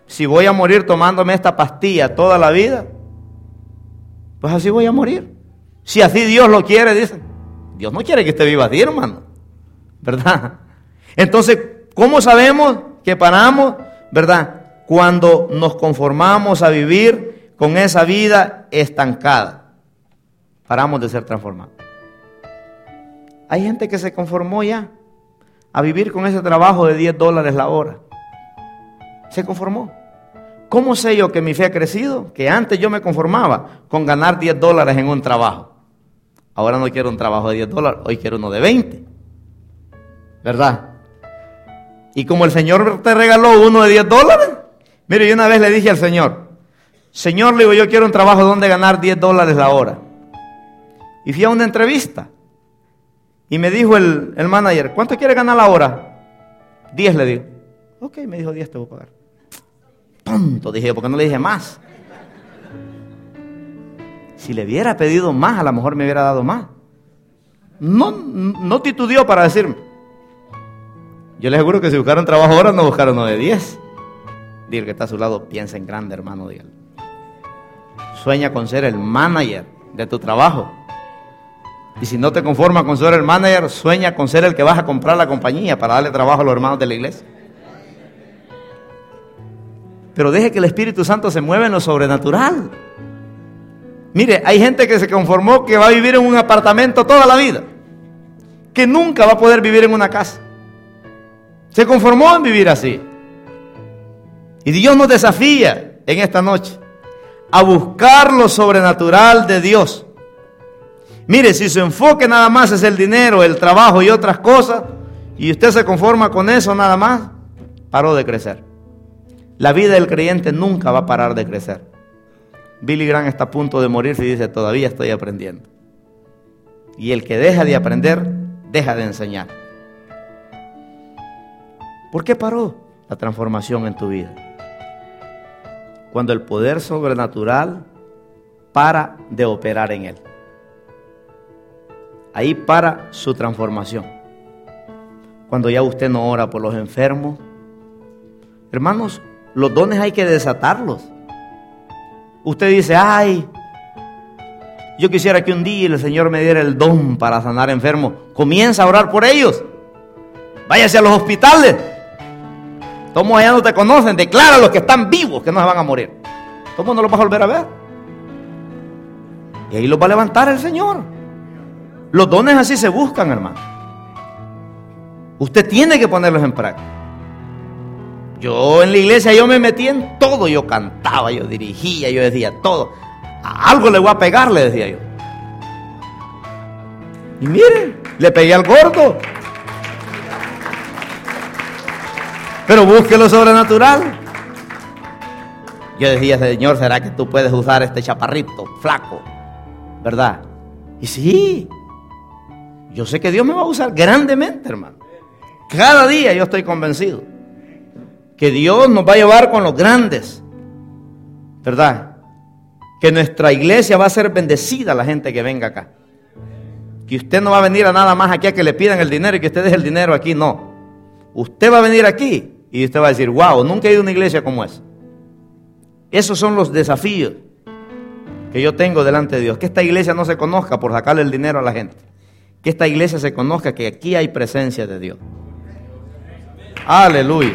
si voy a morir tomándome esta pastilla toda la vida, pues así voy a morir. Si así Dios lo quiere, dicen. Dios no quiere que usted viva así, hermano, ¿verdad? Entonces, ¿cómo sabemos que paramos, verdad? Cuando nos conformamos a vivir con esa vida estancada, paramos de ser transformados. Hay gente que se conformó ya a vivir con ese trabajo de diez dólares la hora. Se conformó. ¿Cómo sé yo que mi fe ha crecido? Que antes yo me conformaba con ganar diez dólares en un trabajo. Ahora no quiero un trabajo de diez dólares, hoy quiero uno de veinte. ¿Verdad? Y como el Señor te regaló uno de diez dólares, mire, yo una vez le dije al Señor, Señor, le digo, yo quiero un trabajo donde ganar diez dólares la hora. Y fui a una entrevista. Y me dijo el, el manager, ¿cuánto quiere ganar la hora? diez, le digo. Ok, me dijo diez, te voy a pagar. Tonto, dije yo, ¿por qué no le dije más? Si le hubiera pedido más, a lo mejor me hubiera dado más. No, no titubeó para decirme. Yo les aseguro que si buscaron trabajo ahora, no buscaron uno de diez. Diga que está a su lado, piensa en grande, hermano, dígale. Sueña con ser el manager de tu trabajo. Y si no te conformas con ser el manager, sueña con ser el que vas a comprar la compañía para darle trabajo a los hermanos de la iglesia. Pero deje que el Espíritu Santo se mueva en lo sobrenatural. Mire, hay gente que se conformó que va a vivir en un apartamento toda la vida, que nunca va a poder vivir en una casa. Se conformó en vivir así. Y Dios nos desafía en esta noche a buscar lo sobrenatural de Dios. Mire, si su enfoque nada más es el dinero, el trabajo y otras cosas, y usted se conforma con eso nada más, paró de crecer. La vida del creyente nunca va a parar de crecer. Billy Graham está a punto de morirse y dice, todavía estoy aprendiendo. Y el que deja de aprender, deja de enseñar. ¿Por qué paró la transformación en tu vida? Cuando el poder sobrenatural para de operar en él. Ahí para su transformación. Cuando ya usted no ora por los enfermos. Hermanos, los dones hay que desatarlos. Usted dice, ay, yo quisiera que un día el Señor me diera el don para sanar enfermos. Comienza a orar por ellos. Váyase a los hospitales. Todos allá no te conocen. Declara a los que están vivos que no se van a morir. ¿Cómo no los vas a volver a ver? Y ahí los va a levantar el Señor. Los dones así se buscan, hermano. Usted tiene que ponerlos en práctica. Yo en la iglesia yo me metí en todo. Yo cantaba, yo dirigía, yo decía todo. A algo le voy a pegar, le decía yo. Y mire, le pegué al gordo. Pero busque lo sobrenatural. Yo decía, Señor, ¿será que tú puedes usar este chaparrito, flaco? ¿Verdad? Y sí, yo sé que Dios me va a usar grandemente, hermano. Cada día yo estoy convencido que Dios nos va a llevar con los grandes, ¿verdad? Que nuestra iglesia va a ser bendecida, la gente que venga acá. Que usted no va a venir a nada más aquí a que le pidan el dinero y que usted deje el dinero aquí, no. Usted va a venir aquí y usted va a decir, wow, nunca he ido a una iglesia como esa. Esos son los desafíos que yo tengo delante de Dios. Que esta iglesia no se conozca por sacarle el dinero a la gente. Que esta iglesia se conozca que aquí hay presencia de Dios. Aleluya.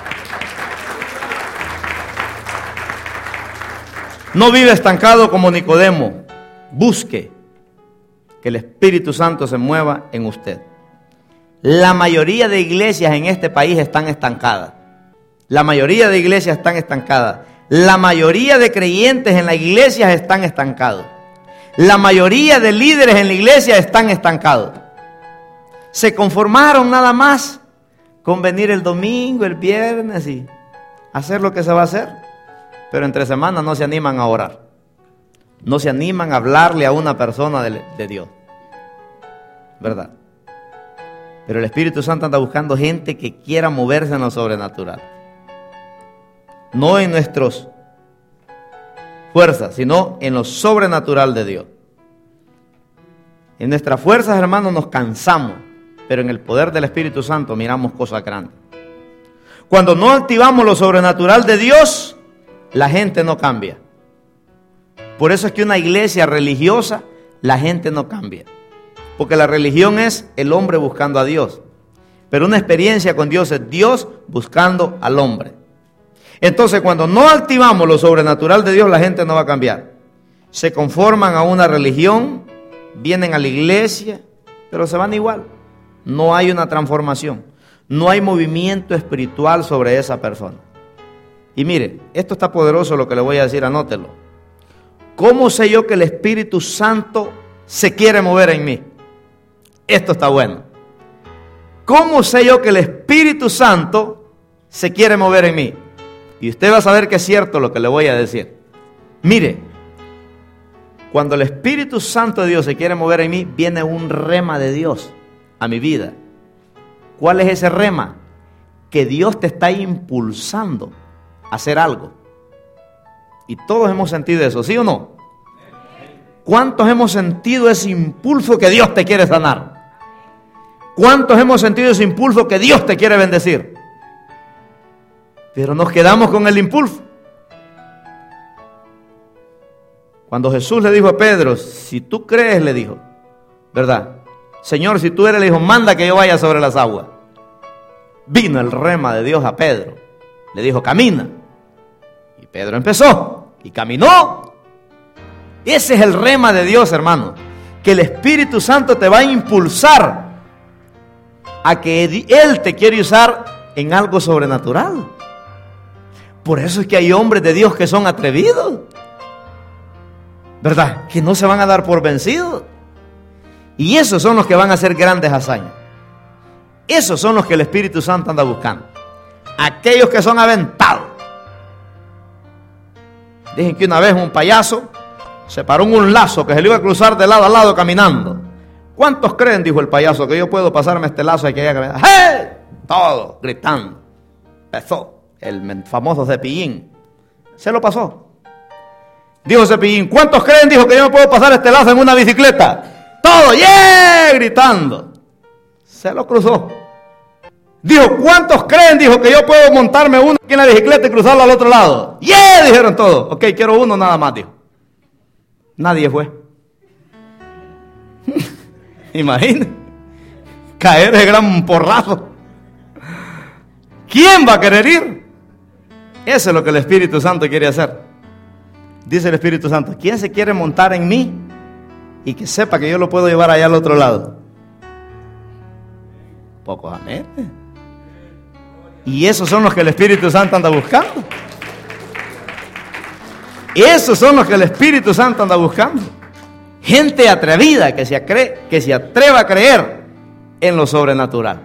No vive estancado como Nicodemo. Busque que el Espíritu Santo se mueva en usted. La mayoría de iglesias en este país están estancadas. La mayoría de iglesias están estancadas. La mayoría de creyentes en la iglesia están estancados. La mayoría de líderes en la iglesia están estancados. Se conformaron nada más con venir el domingo, el viernes y hacer lo que se va a hacer. Pero entre semanas no se animan a orar. No se animan a hablarle a una persona de, de Dios. ¿Verdad? Pero el Espíritu Santo anda buscando gente que quiera moverse en lo sobrenatural. No en nuestras fuerzas, sino en lo sobrenatural de Dios. En nuestras fuerzas, hermanos, nos cansamos, pero en el poder del Espíritu Santo miramos cosas grandes. Cuando no activamos lo sobrenatural de Dios, la gente no cambia. Por eso es que una iglesia religiosa, la gente no cambia. Porque la religión es el hombre buscando a Dios. Pero una experiencia con Dios es Dios buscando al hombre. Entonces, cuando no activamos lo sobrenatural de Dios, la gente no va a cambiar. Se conforman a una religión, vienen a la iglesia, pero se van igual. No hay una transformación. No hay movimiento espiritual sobre esa persona. Y mire, esto está poderoso lo que le voy a decir, anótelo. ¿Cómo sé yo que el Espíritu Santo se quiere mover en mí? Esto está bueno. ¿Cómo sé yo que el Espíritu Santo se quiere mover en mí? Y usted va a saber que es cierto lo que le voy a decir. Mire, cuando el Espíritu Santo de Dios se quiere mover en mí, viene un rema de Dios a mi vida. ¿Cuál es ese rema? Que Dios te está impulsando a hacer algo. Y todos hemos sentido eso, ¿sí o no? ¿Cuántos hemos sentido ese impulso que Dios te quiere sanar? ¿Cuántos hemos sentido ese impulso que Dios te quiere bendecir? Pero nos quedamos con el impulso. Cuando Jesús le dijo a Pedro, si tú crees, le dijo, ¿verdad? Señor, si tú eres, le dijo, manda que yo vaya sobre las aguas. Vino el rema de Dios a Pedro. Le dijo, camina. Y Pedro empezó y caminó. Ese es el rema de Dios, hermano. Que el Espíritu Santo te va a impulsar a que Él te quiere usar en algo sobrenatural. Por eso es que hay hombres de Dios que son atrevidos, ¿verdad? Que no se van a dar por vencidos. Y esos son los que van a hacer grandes hazañas. Esos son los que el Espíritu Santo anda buscando. Aquellos que son aventados. Dicen que una vez un payaso se paró en un lazo que se le iba a cruzar de lado a lado caminando. ¿Cuántos creen, dijo el payaso, que yo puedo pasarme este lazo y que haya caminado? ¡Hey! Todo gritando. Empezó el famoso Cepillín. Se lo pasó. Dijo Cepillín, ¿cuántos creen, dijo, que yo me puedo pasar este lazo en una bicicleta? Todo, ¡yeah! Gritando. Se lo cruzó. Dijo, ¿cuántos creen, dijo, que yo puedo montarme uno aquí en la bicicleta y cruzarlo al otro lado? ¡Yeah! Dijeron todos. Ok, quiero uno nada más, dijo. Nadie fue. Imagina. Caer de gran porrazo. ¿Quién va a querer ir? Eso es lo que el Espíritu Santo quiere hacer. Dice el Espíritu Santo, ¿quién se quiere montar en mí y que sepa que yo lo puedo llevar allá al otro lado? Pocos amén. Y esos son los que el Espíritu Santo anda buscando. Esos son los que el Espíritu Santo anda buscando. Gente atrevida que se, acre- que se atreva a creer en lo sobrenatural.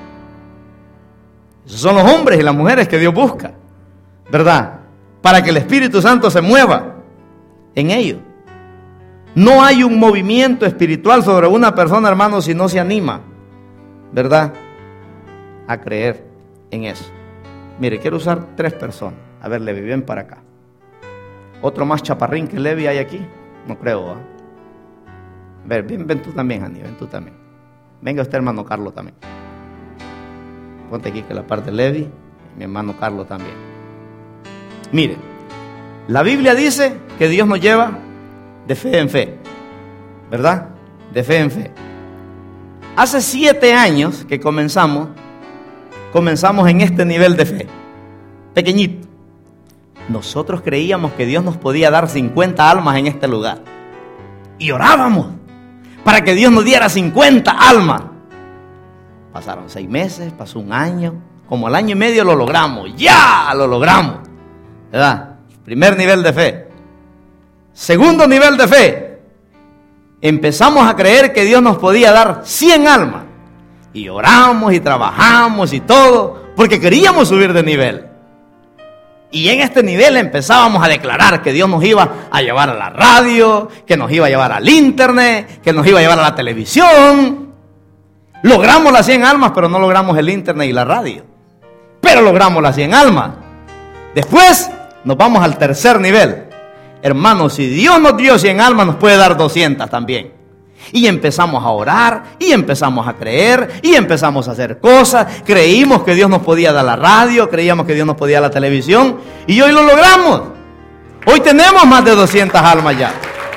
Esos son los hombres y las mujeres que Dios busca, ¿verdad? Para que el Espíritu Santo se mueva en ellos. No hay un movimiento espiritual sobre una persona, hermano, si no se anima, ¿verdad?, a creer en eso. Mire, quiero usar tres personas. A ver, Levi, ven para acá. Otro más chaparrín que Levi hay aquí. No creo, ¿eh? A ver, ven, ven tú también, Ani, ven tú también. Venga usted, hermano Carlos, también. Ponte aquí que la parte de Levi y mi hermano Carlos también. Mire, la Biblia dice que Dios nos lleva de fe en fe, ¿verdad? De fe en fe. Hace siete años que comenzamos, comenzamos en este nivel de fe, pequeñito. Nosotros creíamos que Dios nos podía dar cincuenta almas en este lugar. Y orábamos para que Dios nos diera cincuenta almas. Pasaron seis meses, pasó un año, como al año y medio lo logramos, ya lo logramos, ¿verdad? Primer nivel de fe. Segundo nivel de fe, empezamos a creer que Dios nos podía dar cien almas. Y oramos y trabajamos y todo, porque queríamos subir de nivel. Y en este nivel empezábamos a declarar que Dios nos iba a llevar a la radio, que nos iba a llevar al internet, que nos iba a llevar a la televisión. Logramos las cien almas, pero no logramos el internet y la radio. Pero logramos las cien almas. Después nos vamos al tercer nivel. Hermanos, si Dios nos dio cien almas, nos puede dar doscientas también. Y empezamos a orar, y empezamos a creer, y empezamos a hacer cosas. Creímos que Dios nos podía dar la radio, creíamos que Dios nos podía dar la televisión, y hoy lo logramos. Hoy tenemos más de doscientas almas ya.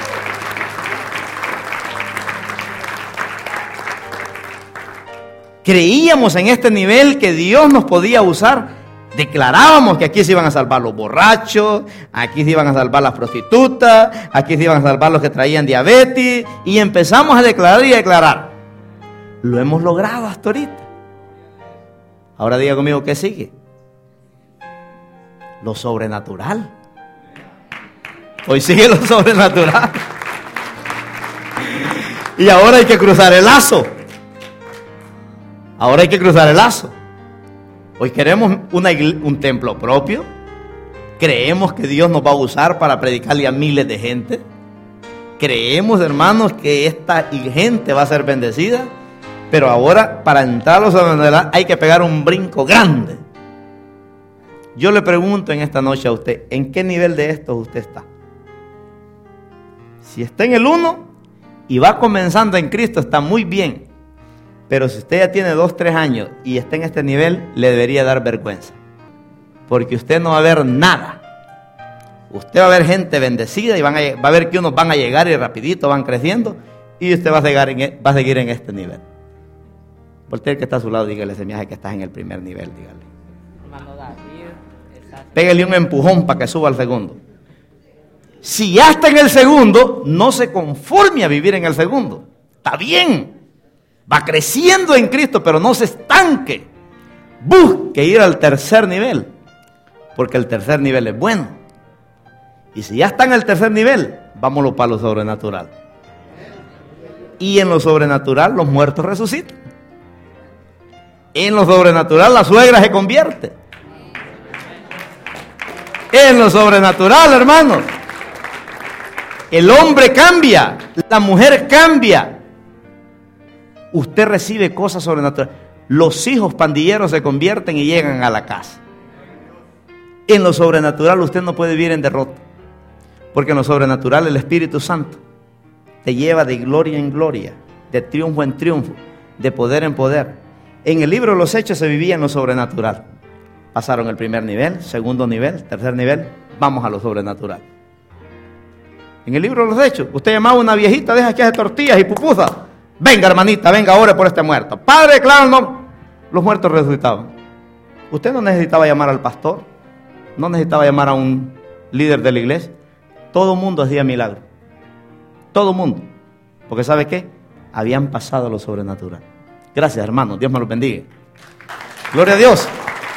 Creíamos en este nivel que Dios nos podía usar. Declarábamos que aquí se iban a salvar los borrachos, aquí se iban a salvar las prostitutas, aquí se iban a salvar los que traían diabetes. Y empezamos a declarar y a declarar. Lo hemos logrado hasta ahorita. Ahora diga conmigo, ¿qué sigue? Lo sobrenatural. Hoy sigue lo sobrenatural. Y ahora hay que cruzar el lazo. Ahora hay que cruzar el lazo. Hoy queremos una iglesia, un templo propio. Creemos que Dios nos va a usar para predicarle a miles de gente. Creemos, hermanos, que esta gente va a ser bendecida. Pero ahora, para entrar a lo sobrenatural, hay que pegar un brinco grande. Yo le pregunto en esta noche a usted, ¿en qué nivel de esto usted está? Si está en el uno y va comenzando en Cristo, está muy bien. Pero si usted ya tiene dos, tres años y está en este nivel, le debería dar vergüenza. Porque usted no va a ver nada. Usted va a ver gente bendecida y van a, va a ver que unos van a llegar y rapidito van creciendo. Y usted va a, llegar en, va a seguir en este nivel. Voltea el que está a su lado, dígale, se me hace que estás en el primer nivel, dígale. Pégale un empujón para que suba al segundo. Si ya está en el segundo, no se conforme a vivir en el segundo. Está bien. Va creciendo en Cristo, pero no se estanque. Busque ir al tercer nivel, porque el tercer nivel es bueno. Y si ya está en el tercer nivel, vámonos para lo sobrenatural. Y en lo sobrenatural los muertos resucitan. En lo sobrenatural la suegra se convierte. En lo sobrenatural, hermanos, el hombre cambia, la mujer cambia. Usted recibe cosas sobrenaturales. Los hijos pandilleros se convierten y llegan a la casa. En lo sobrenatural usted no puede vivir en derrota. Porque en lo sobrenatural el Espíritu Santo te lleva de gloria en gloria, de triunfo en triunfo, de poder en poder. En el libro de los Hechos se vivía en lo sobrenatural. Pasaron el primer nivel, segundo nivel, tercer nivel. Vamos a lo sobrenatural. En el libro de los Hechos, usted llamaba a una viejita, deja que hace tortillas y pupusas. Venga, hermanita, venga, ore por este muerto. Padre, claro, no. Los muertos resucitaban. Usted no necesitaba llamar al pastor, no necesitaba llamar a un líder de la iglesia. Todo el mundo hacía milagros. Todo el mundo. Porque ¿sabe qué? Habían pasado lo sobrenatural. Gracias, hermanos. Dios me los bendiga. Gloria a Dios.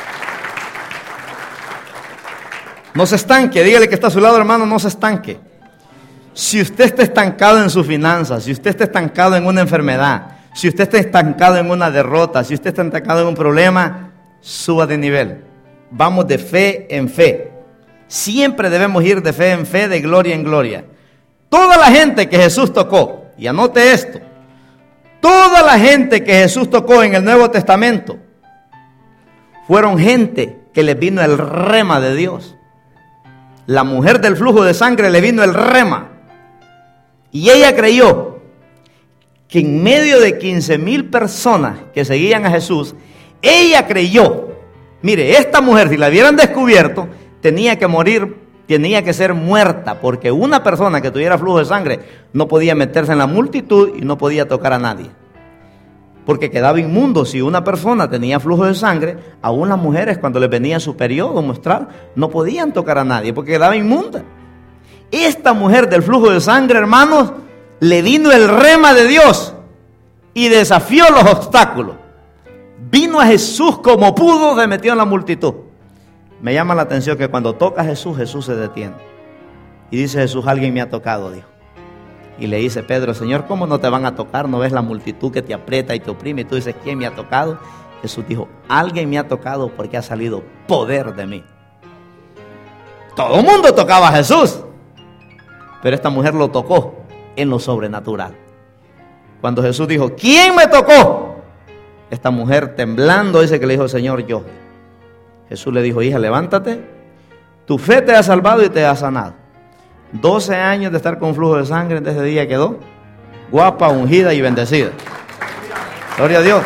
No se estanque. Dígale que está a su lado, hermano, no se estanque. Si usted está estancado en sus finanzas, si usted está estancado en una enfermedad, si usted está estancado en una derrota, si usted está estancado en un problema, suba de nivel. Vamos de fe en fe. Siempre debemos ir de fe en fe, de gloria en gloria. Toda la gente que Jesús tocó, y anote esto, toda la gente que Jesús tocó en el Nuevo Testamento, fueron gente que les vino el rema de Dios. La mujer del flujo de sangre le vino el rema. Y ella creyó que en medio de quince mil personas que seguían a Jesús, ella creyó, mire, esta mujer si la hubieran descubierto, tenía que morir, tenía que ser muerta, porque una persona que tuviera flujo de sangre no podía meterse en la multitud y no podía tocar a nadie. Porque quedaba inmundo. Si una persona tenía flujo de sangre, aún las mujeres cuando les venía su periodo menstrual no podían tocar a nadie porque quedaba inmunda. Esta mujer del flujo de sangre, hermanos, le vino el rema de Dios y desafió los obstáculos. Vino a Jesús como pudo, se metió en la multitud. Me llama la atención que cuando toca a Jesús, Jesús se detiene. Y dice Jesús, alguien me ha tocado, dijo. Y le dice Pedro, Señor, ¿cómo no te van a tocar? ¿No ves la multitud que te aprieta y te oprime? Y tú dices, ¿quién me ha tocado? Jesús dijo, alguien me ha tocado porque ha salido poder de mí. Todo el mundo tocaba a Jesús, pero esta mujer lo tocó en lo sobrenatural. Cuando Jesús dijo, ¿quién me tocó? Esta mujer temblando dice que le dijo, Señor, yo. Jesús le dijo, hija, levántate, tu fe te ha salvado y te ha sanado. doce años de estar con flujo de sangre, desde ese día quedó guapa, ungida y bendecida. Gloria a Dios.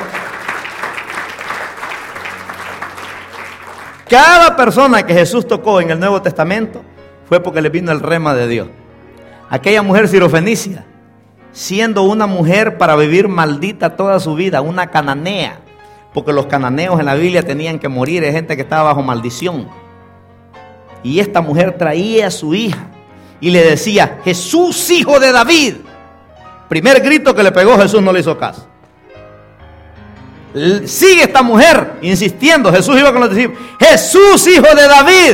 Cada persona que Jesús tocó en el Nuevo Testamento fue porque le vino el rema de Dios. Aquella mujer sirofenicia, siendo una mujer para vivir maldita toda su vida, una cananea, porque los cananeos en la Biblia tenían que morir, es gente que estaba bajo maldición. Y esta mujer traía a su hija y le decía: Jesús, hijo de David. Primer grito que le pegó, Jesús no le hizo caso. Sigue esta mujer insistiendo. Jesús iba con los discípulos: Jesús, hijo de David.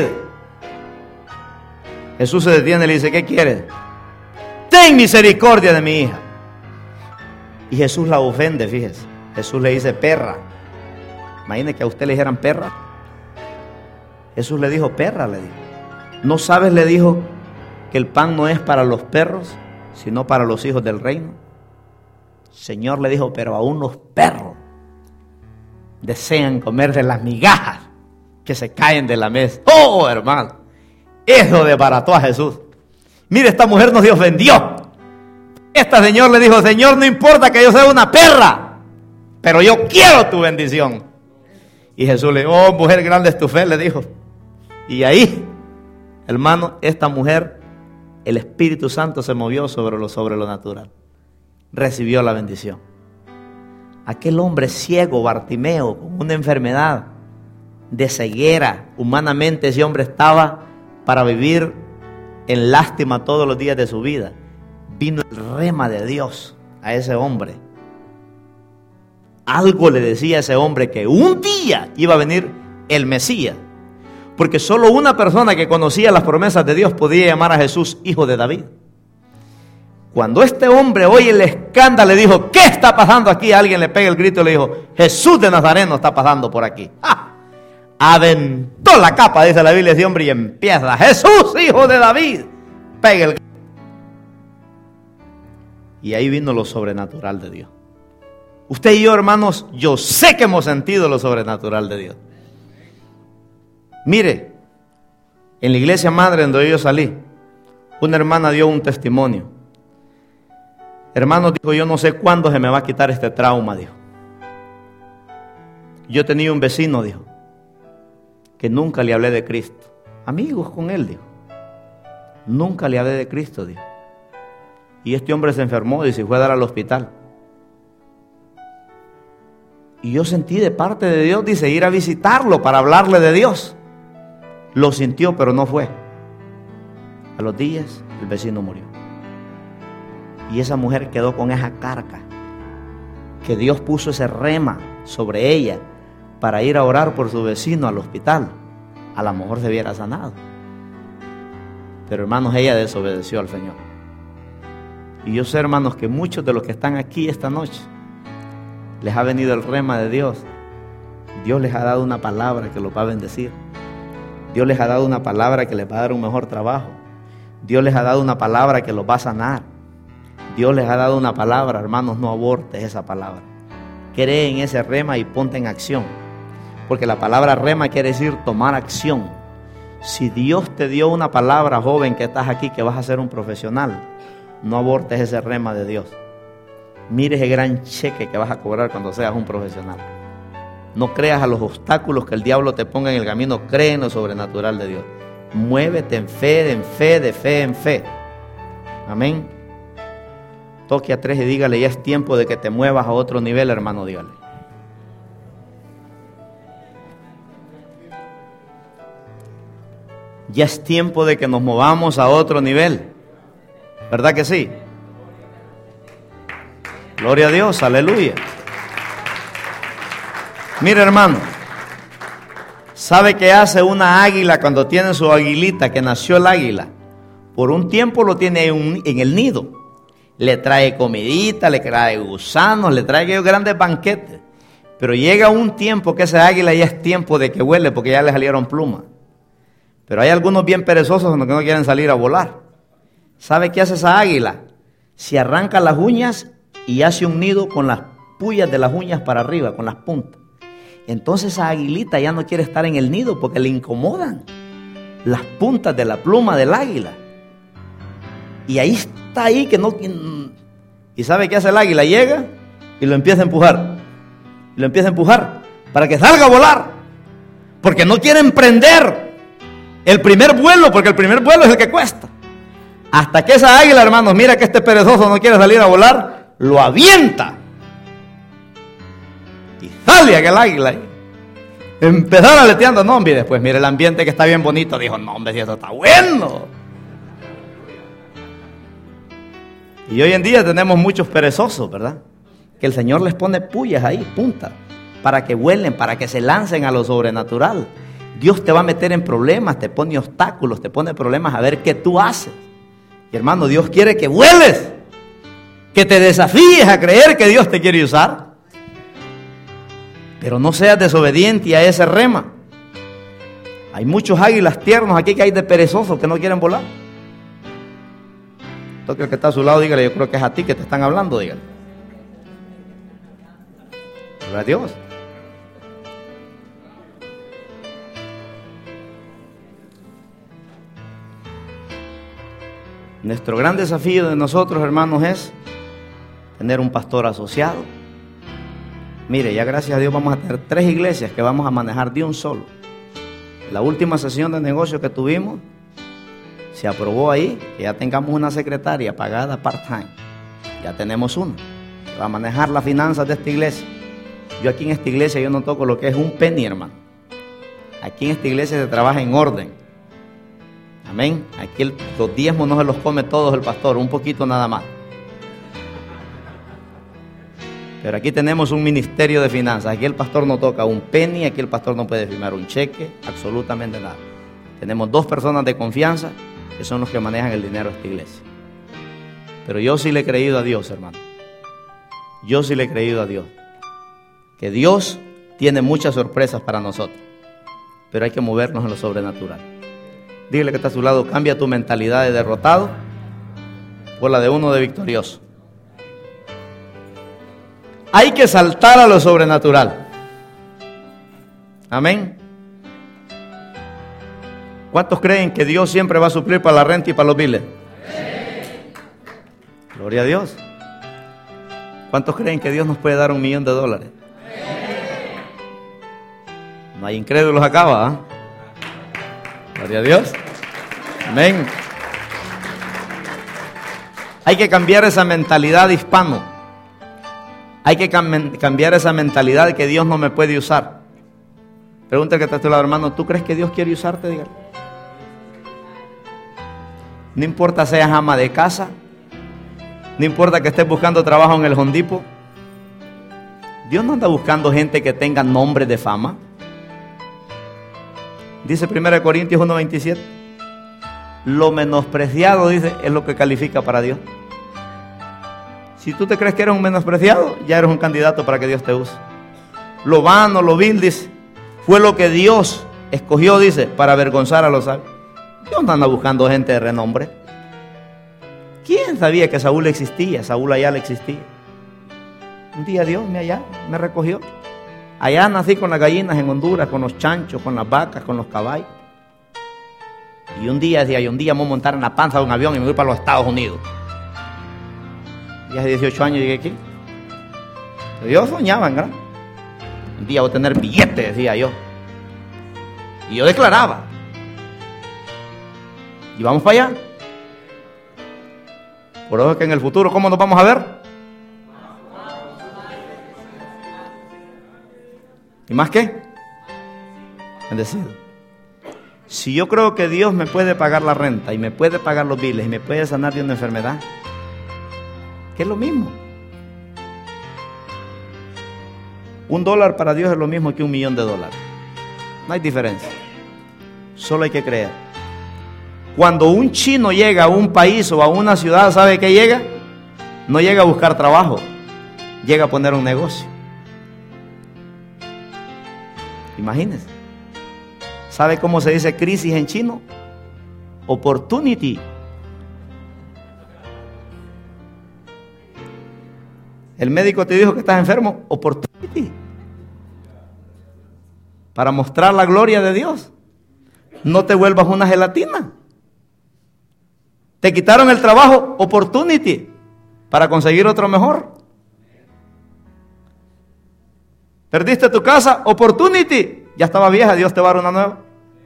Jesús se detiene y le dice: ¿qué quieres? Ten misericordia de mi hija. Y Jesús la ofende, fíjese. Jesús le dice: perra. Imagine que a usted le dijeran perra. Jesús le dijo: perra, le dijo. ¿No sabes, le dijo, que el pan no es para los perros, sino para los hijos del reino? Señor, le dijo, pero aún los perros desean comer de las migajas que se caen de la mesa. Oh, hermano, eso desbarató a Jesús. Mire, esta mujer nos ofendió. Esta señor le dijo: Señor, no importa que yo sea una perra, pero yo quiero tu bendición. Y Jesús le dijo: oh, mujer, grande es tu fe, le dijo. Y ahí, hermano, esta mujer, el Espíritu Santo se movió sobre lo, sobre lo natural. Recibió la bendición. Aquel hombre ciego, Bartimeo, con una enfermedad de ceguera, humanamente ese hombre estaba para vivir en lástima todos los días de su vida. Vino el rema de Dios a ese hombre. Algo le decía a ese hombre que un día iba a venir el Mesías. Porque solo una persona que conocía las promesas de Dios podía llamar a Jesús hijo de David. Cuando este hombre oye el escándalo, le dijo: ¿qué está pasando aquí? Alguien le pega el grito y le dijo: Jesús de Nazareno está pasando por aquí. ¡Ah! Aventó la capa, dice la Biblia, ese hombre, y empieza: Jesús, hijo de David. Pega el grito. Y ahí vino lo sobrenatural de Dios. Usted y yo, hermanos, yo sé que hemos sentido lo sobrenatural de Dios. Mire, en la iglesia madre donde yo salí, una hermana dio un testimonio. Hermano, dijo: yo no sé cuándo se me va a quitar este trauma, dijo. Yo tenía un vecino, dijo, que nunca le hablé de Cristo. Amigos con él, dijo. Nunca le hablé de Cristo, dijo. Y este hombre se enfermó y se fue a dar al hospital. Y yo sentí de parte de Dios, dice, ir a visitarlo para hablarle de Dios. Lo sintió, pero no fue. A los días, el vecino murió. Y esa mujer quedó con esa carga, que Dios puso ese rema sobre ella para ir a orar por su vecino al hospital. A lo mejor se hubiera sanado. Pero hermanos, ella desobedeció al Señor. Y yo sé, hermanos, que muchos de los que están aquí esta noche les ha venido el rema de Dios. Dios les ha dado una palabra que los va a bendecir. Dios les ha dado una palabra que les va a dar un mejor trabajo. Dios les ha dado una palabra que los va a sanar. Dios les ha dado una palabra, hermanos, no abortes esa palabra. Cree en ese rema y ponte en acción. Porque la palabra rema quiere decir tomar acción. Si Dios te dio una palabra, joven, que estás aquí, que vas a ser un profesional, no abortes ese rema de Dios. Mire ese gran cheque que vas a cobrar cuando seas un profesional. No creas a los obstáculos que el diablo te ponga en el camino. Cree en lo sobrenatural de Dios. Muévete en fe, en fe, de fe en fe. Amén. Toque a tres y dígale: ya es tiempo de que te muevas a otro nivel, hermano, dígale. Ya es tiempo de que nos movamos a otro nivel. ¿Verdad que sí? Gloria a Dios, aleluya. Mire, hermano, ¿sabe qué hace una águila cuando tiene su aguilita, que nació el águila? Por un tiempo lo tiene en el nido. Le trae comidita, le trae gusanos, le trae grandes banquetes. Pero llega un tiempo que ese águila ya es tiempo de que vuele, porque ya le salieron plumas. Pero hay algunos bien perezosos que no quieren salir a volar. ¿Sabe qué hace esa águila? Se arranca las uñas y hace un nido con las puyas de las uñas para arriba, con las puntas. Entonces esa aguilita ya no quiere estar en el nido porque le incomodan las puntas de la pluma del águila. Y ahí está ahí que no... ¿Y sabe qué hace el águila? Llega y lo empieza a empujar. Y lo empieza a empujar para que salga a volar. Porque no quiere emprender el primer vuelo, porque el primer vuelo es el que cuesta. Hasta que esa águila, hermanos, mira que este perezoso no quiere salir a volar, lo avienta. Y sale aquel águila ahí. Empezaron aleteando, no, hombre, y después mire el ambiente que está bien bonito. Dijo, no, hombre, si eso está bueno. Y hoy en día tenemos muchos perezosos, ¿verdad? Que el Señor les pone puyas ahí, punta, para que vuelen, para que se lancen a lo sobrenatural. Dios te va a meter en problemas, te pone obstáculos, te pone problemas a ver qué tú haces. Y hermano, Dios quiere que vueles, que te desafíes a creer que Dios te quiere usar. Pero no seas desobediente a ese rema. Hay muchos águilas tiernos aquí que hay de perezosos que no quieren volar. Toque el que está a su lado, dígale, yo creo que es a ti que te están hablando, dígale. Gloria a Dios. Nuestro gran desafío de nosotros, hermanos, es tener un pastor asociado. Mire, ya gracias a Dios vamos a tener tres iglesias que vamos a manejar de un solo. La última sesión de negocio que tuvimos, se aprobó ahí que ya tengamos una secretaria pagada part-time. Ya tenemos una que va a manejar las finanzas de esta iglesia. Yo aquí en esta iglesia yo no toco lo que es un penny, hermano. Aquí en esta iglesia se trabaja en orden. Amén. Aquí el, los diezmos no se los come todos el pastor, un poquito nada más. Pero aquí tenemos un ministerio de finanzas. Aquí el pastor no toca un penny, aquí el pastor no puede firmar un cheque, absolutamente nada. Tenemos dos personas de confianza que son los que manejan el dinero de esta iglesia. Pero yo sí le he creído a Dios, hermano. Yo sí le he creído a Dios. Que Dios tiene muchas sorpresas para nosotros. Pero hay que movernos en lo sobrenatural. Dígale que está a su lado, cambia tu mentalidad de derrotado por la de uno de victorioso. Hay que saltar a lo sobrenatural. Amén. ¿Cuántos creen que Dios siempre va a suplir para la renta y para los biles? Gloria a Dios. ¿Cuántos creen que Dios nos puede dar un millón de dólares? No hay incrédulos acá, ¿va? ¿eh? Gloria a Dios. Amén. Hay que cambiar esa mentalidad de hispano. Hay que cam- cambiar esa mentalidad de que Dios no me puede usar. Pregúntale que está a tu lado, hermano, ¿tú crees que Dios quiere usarte? Dígale. No importa seas ama de casa, no importa que estés buscando trabajo en el Home Depot. Dios no anda buscando gente que tenga nombre de fama. Dice primera Corintios uno veintisiete. Lo menospreciado, dice, es lo que califica para Dios. Si tú te crees que eres un menospreciado, ya eres un candidato para que Dios te use. Lo vano, lo vil, dice, fue lo que Dios escogió, dice, para avergonzar a los sabios. Dios no anda buscando gente de renombre. ¿Quién sabía que Saúl existía? Saúl allá le existía. Un día Dios me allá me recogió. Allá nací con las gallinas en Honduras, con los chanchos, con las vacas, con los caballos. Y un día decía, y un día me voy a montar en la panza de un avión y me voy para los Estados Unidos. Y hace dieciocho años llegué aquí. Pero yo soñaba, ¿verdad? Un día voy a tener billetes, decía yo. Y yo declaraba. Y vamos para allá. Por eso es que en el futuro, ¿cómo nos vamos a ver? ¿Y más qué? Bendecido. Si yo creo que Dios me puede pagar la renta y me puede pagar los biles y me puede sanar de una enfermedad, ¿qué es lo mismo? Un dólar para Dios es lo mismo que un millón de dólares. No hay diferencia. Solo hay que creer. Cuando un chino llega a un país o a una ciudad, ¿sabe qué llega? No llega a buscar trabajo, llega a poner un negocio. Imagínense. ¿Sabe cómo se dice crisis en chino? Opportunity. El médico te dijo que estás enfermo. Opportunity. Para mostrar la gloria de Dios. No te vuelvas una gelatina. Te quitaron el trabajo. Opportunity. para conseguir otro mejor. Perdiste tu casa, opportunity. Ya estaba vieja, Dios te va a dar una nueva.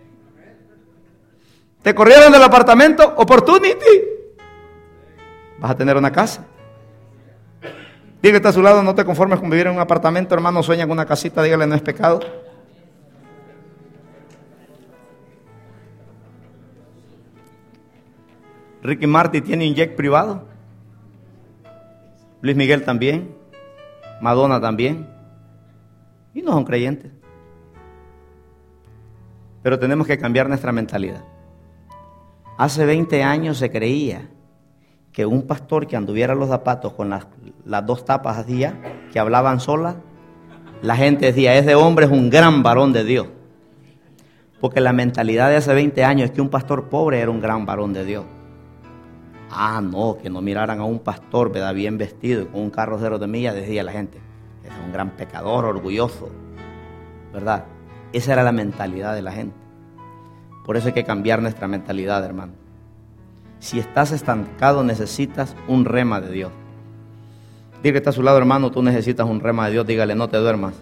Te corrieron del apartamento, opportunity. Vas a tener una casa. Dígale que está a su lado, no te conformes con vivir en un apartamento, hermano, sueña con una casita, dígale, no es pecado. Ricky Martin tiene un jet privado. Luis Miguel también. Madonna también. Y no son creyentes. Pero tenemos que cambiar nuestra mentalidad. Hace veinte años se creía que un pastor que anduviera los zapatos con las, las dos tapas así, que hablaban solas, la gente decía, ese hombre es un gran varón de Dios. Porque la mentalidad de hace veinte años es que un pastor pobre era un gran varón de Dios. Ah, no, que no miraran a un pastor, ¿verdad?, bien vestido y con un carro cero de millas, decía la gente, es un gran pecador, orgulloso, ¿verdad? Esa era la mentalidad de la gente. Por eso hay que cambiar nuestra mentalidad, hermano. Si estás estancado, necesitas un rema de Dios. Dile que está a su lado, hermano, tú necesitas un rema de Dios, dígale, no te duermas.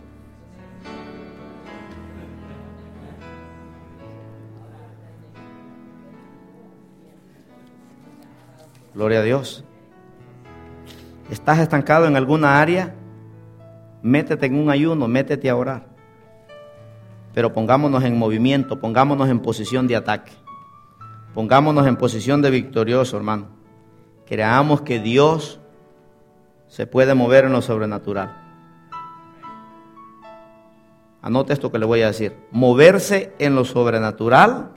Gloria a Dios. ¿Estás estancado en alguna área? Métete en un ayuno, métete a orar. Pero pongámonos en movimiento, pongámonos en posición de ataque. Pongámonos en posición de victorioso, hermano. Creamos que Dios se puede mover en lo sobrenatural. Anote esto que le voy a decir. Moverse en lo sobrenatural,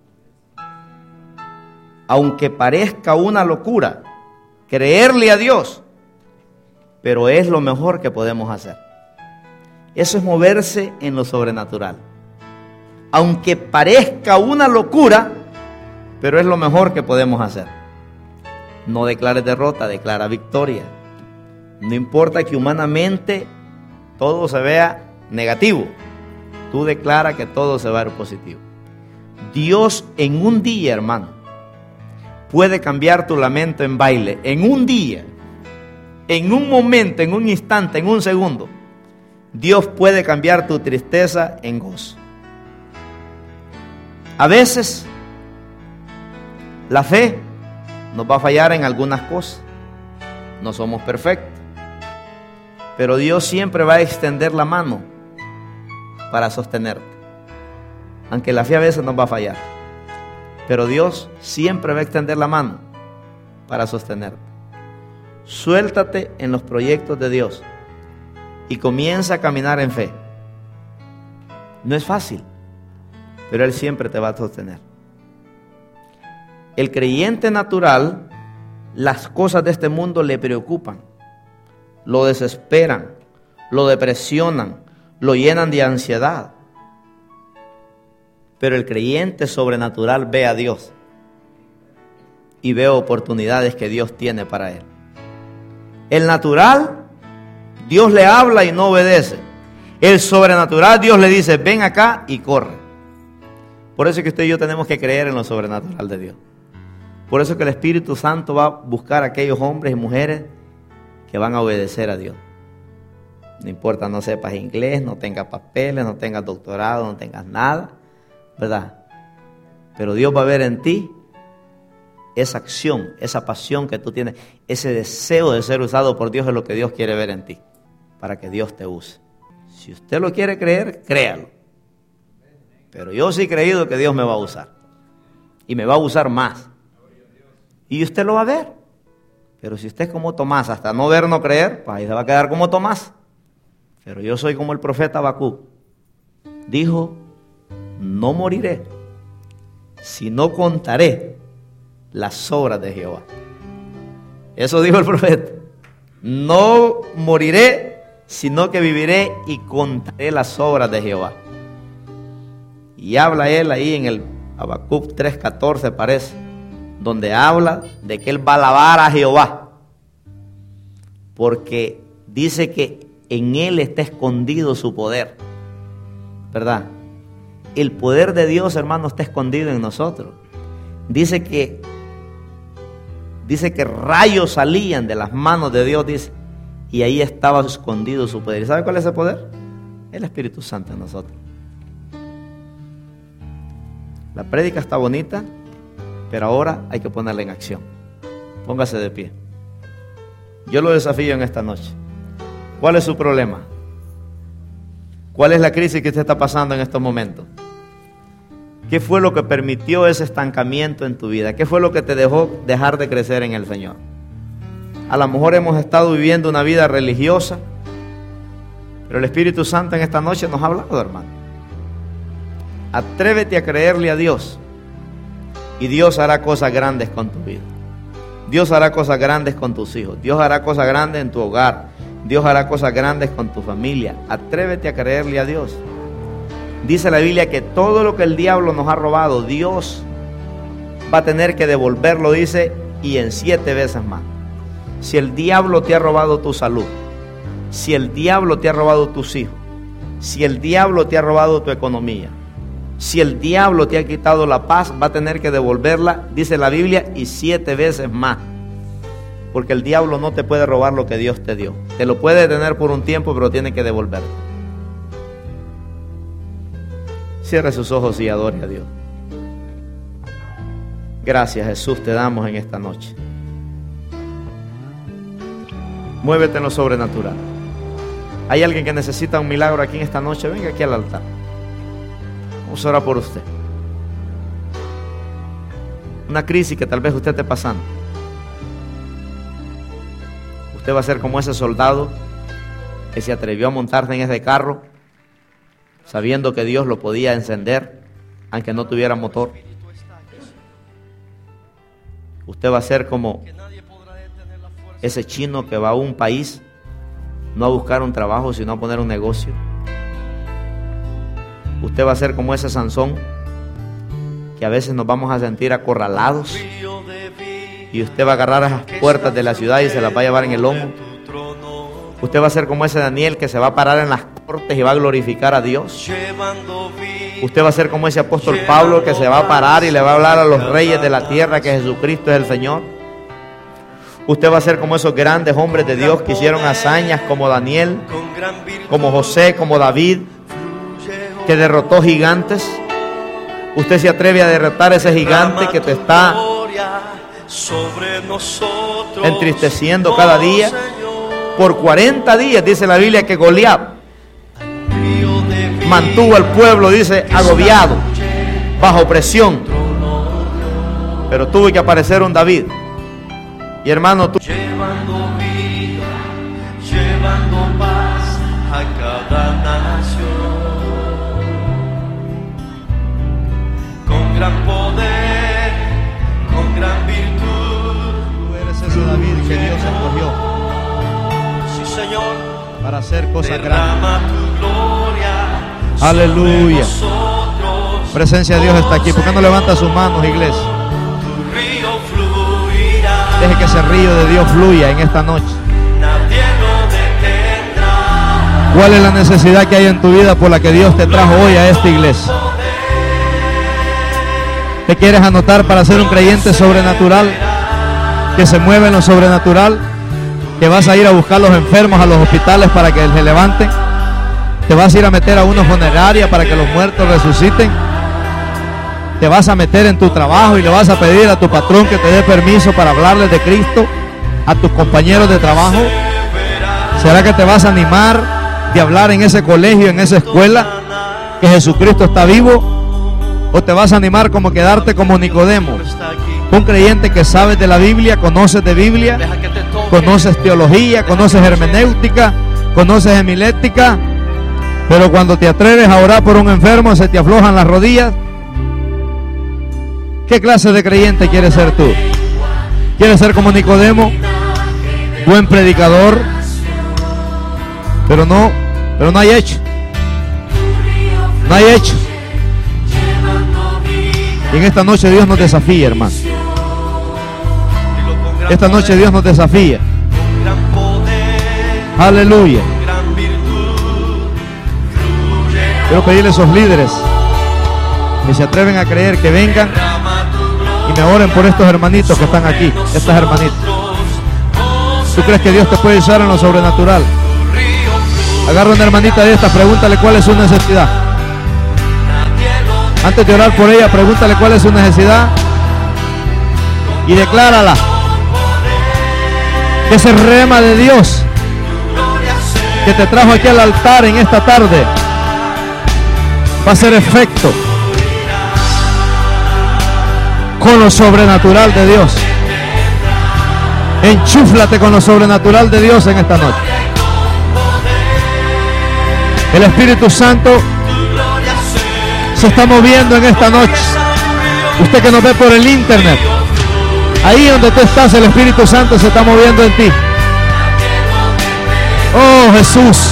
aunque parezca una locura, creerle a Dios, pero es lo mejor que podemos hacer. Eso es moverse en lo sobrenatural. Aunque parezca una locura, pero es lo mejor que podemos hacer. No declares derrota, declara victoria. No importa que humanamente todo se vea negativo, tú declara que todo se va a ver positivo. Dios en un día, hermano, puede cambiar tu lamento en baile. En un día, en un momento, en un instante, en un segundo, Dios puede cambiar tu tristeza en gozo. A veces la fe nos va a fallar en algunas cosas. No somos perfectos. Pero Dios siempre va a extender la mano para sostenerte. Aunque la fe a veces nos va a fallar. Pero Dios siempre va a extender la mano para sostenerte. Suéltate en los proyectos de Dios y comienza a caminar en fe. No es fácil, pero Él siempre te va a sostener. El creyente natural, las cosas de este mundo le preocupan, lo desesperan, lo depresionan, lo llenan de ansiedad. Pero el creyente sobrenatural ve a Dios y ve oportunidades que Dios tiene para él. El natural, Dios le habla y no obedece. El sobrenatural, Dios le dice, ven acá y corre. Por eso es que usted y yo tenemos que creer en lo sobrenatural de Dios. Por eso es que el Espíritu Santo va a buscar a aquellos hombres y mujeres que van a obedecer a Dios. No importa, no sepas inglés, no tengas papeles, no tengas doctorado, no tengas nada, ¿verdad? Pero Dios va a ver en ti esa acción, esa pasión que tú tienes, ese deseo de ser usado por Dios es lo que Dios quiere ver en ti, para que Dios te use. Si usted lo quiere creer, créalo. Pero yo sí he creído que Dios me va a usar. Y me va a usar más. Y usted lo va a ver. Pero si usted es como Tomás, hasta no ver, no creer, pues ahí se va a quedar como Tomás. Pero yo soy como el profeta Habacuc. Dijo, no moriré, sino contaré las obras de Jehová. Eso dijo el profeta. No moriré, sino que viviré y contaré las obras de Jehová. Y habla él ahí en el Habacuc tres catorce, parece, donde habla de que él va a alabar a Jehová, porque dice que en él está escondido su poder, ¿verdad? El poder de Dios, hermano, está escondido en nosotros. Dice que Dice que rayos salían de las manos de Dios, dice, y ahí estaba escondido su poder. ¿Y sabe cuál es ese poder? El Espíritu Santo en nosotros. La prédica está bonita, pero ahora hay que ponerla en acción. Póngase de pie. Yo lo desafío en esta noche. ¿Cuál es su problema? ¿Cuál es la crisis que usted está pasando en estos momentos? ¿Qué fue lo que permitió ese estancamiento en tu vida? ¿Qué fue lo que te dejó dejar de crecer en el Señor? A lo mejor hemos estado viviendo una vida religiosa, pero el Espíritu Santo en esta noche nos ha hablado, hermano. Atrévete a creerle a Dios y Dios hará cosas grandes con tu vida. Dios hará cosas grandes con tus hijos. Dios hará cosas grandes en tu hogar. Dios hará cosas grandes con tu familia. Atrévete a creerle a Dios. Dice la Biblia que todo lo que el diablo nos ha robado, Dios va a tener que devolverlo, dice, y en siete veces más. Si el diablo te ha robado tu salud, si el diablo te ha robado tus hijos, si el diablo te ha robado tu economía, si el diablo te ha quitado la paz, va a tener que devolverla, dice la Biblia, y siete veces más. Porque el diablo no te puede robar lo que Dios te dio. Te lo puede tener por un tiempo, pero tiene que devolverlo. Cierre sus ojos y adore a Dios. Gracias, Jesús, te damos en esta noche. Muévete en lo sobrenatural. ¿Hay alguien que necesita un milagro aquí en esta noche? Venga aquí al altar. Vamos a orar por usted. Una crisis que tal vez usted esté pasando. Usted va a ser como ese soldado que se atrevió a montarse en ese carro sabiendo que Dios lo podía encender aunque no tuviera motor. Usted va a ser como ese chino que va a un país no a buscar un trabajo sino a poner un negocio. Usted va a ser como ese Sansón que a veces nos vamos a sentir acorralados y usted va a agarrar a las puertas de la ciudad y se las va a llevar en el lomo. Usted va a ser como ese Daniel que se va a parar en las cortes y va a glorificar a Dios. Usted va a ser como ese apóstol Pablo que se va a parar y le va a hablar a los reyes de la tierra que Jesucristo es el Señor. Usted va a ser como esos grandes hombres de Dios que hicieron hazañas como Daniel, como José, como David, que derrotó gigantes. Usted se atreve a derrotar ese gigante que te está entristeciendo cada día. Por cuarenta días dice la Biblia que Goliat mantuvo al pueblo, dice, agobiado, bajo presión. Pero tuvo que aparecer un David. Y hermano, tú llevando vida, llevando paz a cada nación, con gran poder, con gran virtud. Tú eres ese David que Dios escogió, sí, Señor, para hacer cosas derrama grandes. tu gloria. Aleluya. Presencia de Dios está aquí. ¿Por qué no levanta sus manos, iglesia? Tu río fluirá. Deje que ese río de Dios fluya en esta noche. Nadie lo detendrá. ¿Cuál es la necesidad que hay en tu vida por la que Dios te trajo hoy a esta iglesia? ¿Te quieres anotar para ser un creyente sobrenatural? Que se mueve en lo sobrenatural. Que vas a ir a buscar a los enfermos a los hospitales para que se levanten. Te vas a ir a meter a una funeraria para que los muertos resuciten. Te vas a meter en tu trabajo y le vas a pedir a tu patrón que te dé permiso para hablarles de Cristo a tus compañeros de trabajo. ¿Será que te vas a animar de hablar en ese colegio, en esa escuela, que Jesucristo está vivo? ¿O te vas a animar como quedarte como Nicodemo, un creyente que sabes de la Biblia, conoces de Biblia, conoces teología, conoces hermenéutica, conoces hemilética, pero cuando te atreves a orar por un enfermo se te aflojan las rodillas? ¿Qué clase de creyente quieres ser tú? ¿Quieres ser como Nicodemo? Buen predicador, pero no, pero no hay hecho. No hay hecho. Y en esta noche Dios nos desafía, hermano. Esta noche Dios nos desafía. Aleluya. Quiero pedirle a esos líderes que se atreven a creer, que vengan y me oren por estos hermanitos que están aquí, estas hermanitas. ¿Tú crees que Dios te puede usar en lo sobrenatural? Agarra una hermanita de esta, pregúntale cuál es su necesidad. Antes de orar por ella, pregúntale cuál es su necesidad y declárala. Que ese rema de Dios que te trajo aquí al altar en esta tarde va a hacer efecto con lo sobrenatural de Dios. Enchúflate con lo sobrenatural de Dios en esta noche. El Espíritu Santo se está moviendo en esta noche. Usted que nos ve por el internet, ahí donde tú estás, el Espíritu Santo se está moviendo en ti. Oh Jesús,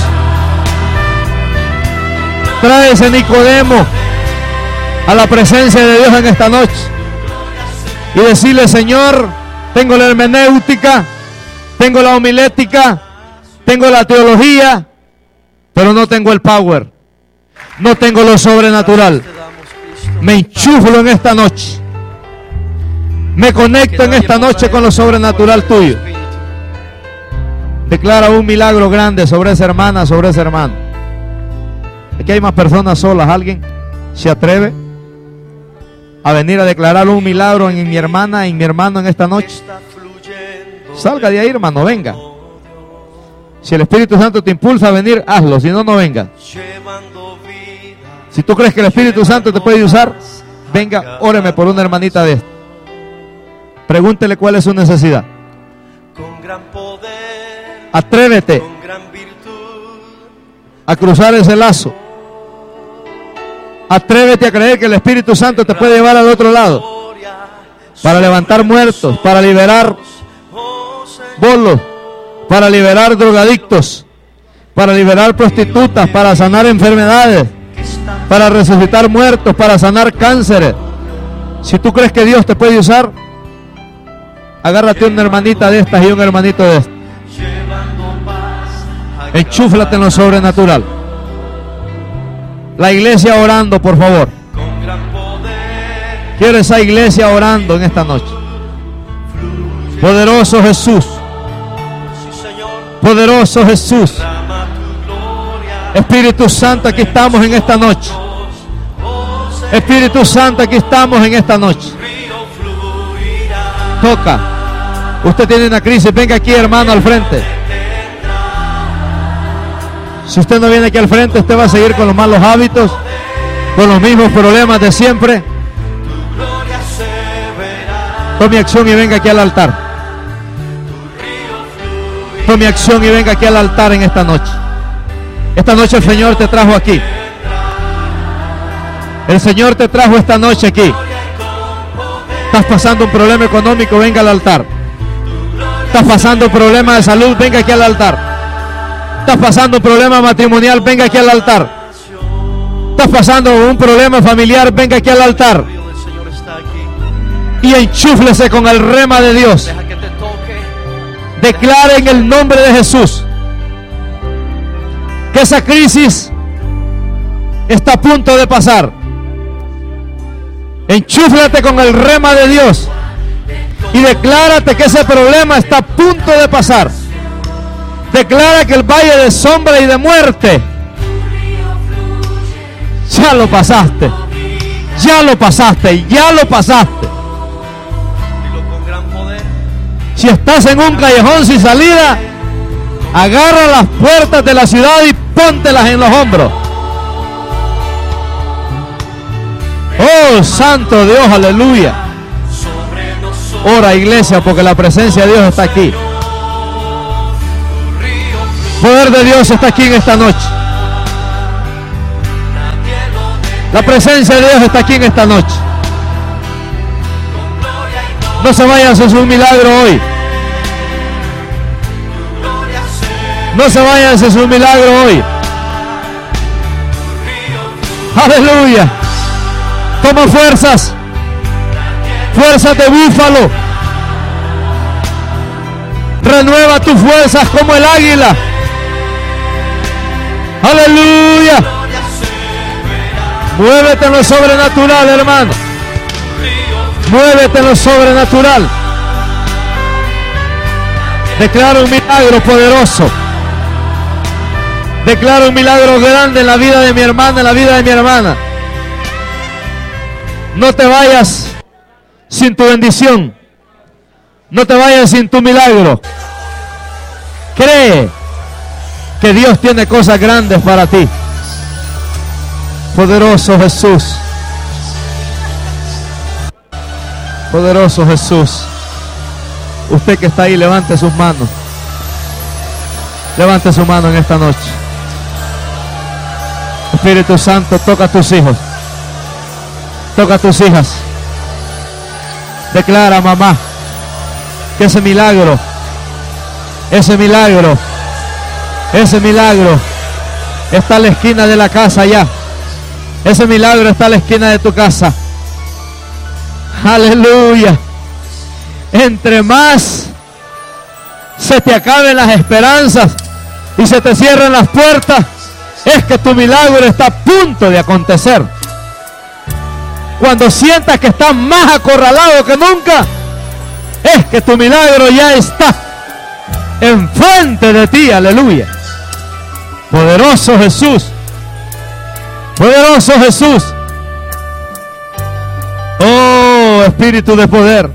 trae ese Nicodemo a la presencia de Dios en esta noche y decirle: Señor, tengo la hermenéutica, tengo la homilética, tengo la teología, pero no tengo el power, no tengo lo sobrenatural. Me enchuflo en esta noche, me conecto en esta noche con lo sobrenatural tuyo. Declara un milagro grande sobre esa hermana, sobre ese hermano. Aquí hay más personas solas. ¿Alguien se atreve a venir a declarar un milagro en mi hermana, en mi hermano en esta noche? Salga de ahí, hermano, venga. Si el Espíritu Santo te impulsa a venir, hazlo, si no, no venga. Si tú crees que el Espíritu Santo te puede usar, venga, óreme por una hermanita de esta. Pregúntele cuál es su necesidad. Atrévete a cruzar ese lazo. Atrévete a creer que el Espíritu Santo te puede llevar al otro lado para levantar muertos, para liberar bolos, para liberar drogadictos, para liberar prostitutas, para sanar enfermedades, para resucitar muertos, para sanar cánceres. Si tú crees que Dios te puede usar, agárrate una hermanita de estas y un hermanito de estos. Enchúflate en lo sobrenatural. La iglesia orando, por favor. Quiero esa iglesia orando en esta noche. Poderoso Jesús. Poderoso Jesús. Espíritu Santo, aquí estamos en esta noche. Espíritu Santo, aquí estamos en esta noche. Toca. Usted tiene una crisis, venga aquí, hermano, al frente. Si usted no viene aquí al frente, usted va a seguir con los malos hábitos, con los mismos problemas de siempre. Tome acción y venga aquí al altar. Tome acción y venga aquí al altar en esta noche. Esta noche el Señor te trajo aquí. El Señor te trajo esta noche aquí. Estás pasando un problema económico, venga al altar. Estás pasando un problema de salud, venga aquí al altar. Estás pasando un problema matrimonial, venga aquí al altar. Estás pasando un problema familiar, venga aquí al altar. Y enchúflese con el rema de Dios. Declare en el nombre de Jesús que esa crisis está a punto de pasar. Enchúflate con el rema de Dios y declárate que ese problema está a punto de pasar. Declara que el valle de sombra y de muerte ya lo pasaste, ya lo pasaste, ya lo pasaste. Si estás en un callejón sin salida, agarra las puertas de la ciudad y póntelas en los hombros. Oh, santo Dios, aleluya. Ora, iglesia, porque la presencia de Dios está aquí. El poder de Dios está aquí en esta noche. La presencia de Dios está aquí en esta noche. No se vayan a hacer un milagro hoy. No se vayan a hacer un milagro hoy. Aleluya. Toma fuerzas. Fuerzas de búfalo. Renueva tus fuerzas como el águila. Aleluya. Muévete en lo sobrenatural, hermano. Muévete en lo sobrenatural. Declaro un milagro poderoso. Declaro un milagro grande en la vida de mi hermana, en la vida de mi hermana. No te vayas sin tu bendición. No te vayas sin tu milagro. Cree que Dios tiene cosas grandes para ti. Poderoso Jesús. Poderoso Jesús. Usted que está ahí, levante sus manos. Levante su mano en esta noche. Espíritu Santo, toca a tus hijos. Toca a tus hijas. Declara, mamá, que ese milagro, ese milagro, ese milagro está a la esquina de la casa ya. Ese milagro está a la esquina de tu casa. Aleluya. Entre más se te acaben las esperanzas y se te cierren las puertas, es que tu milagro está a punto de acontecer. Cuando sientas que estás más acorralado que nunca, es que tu milagro ya está enfrente de ti. Aleluya. Poderoso Jesús. Poderoso Jesús. Oh, Espíritu de poder.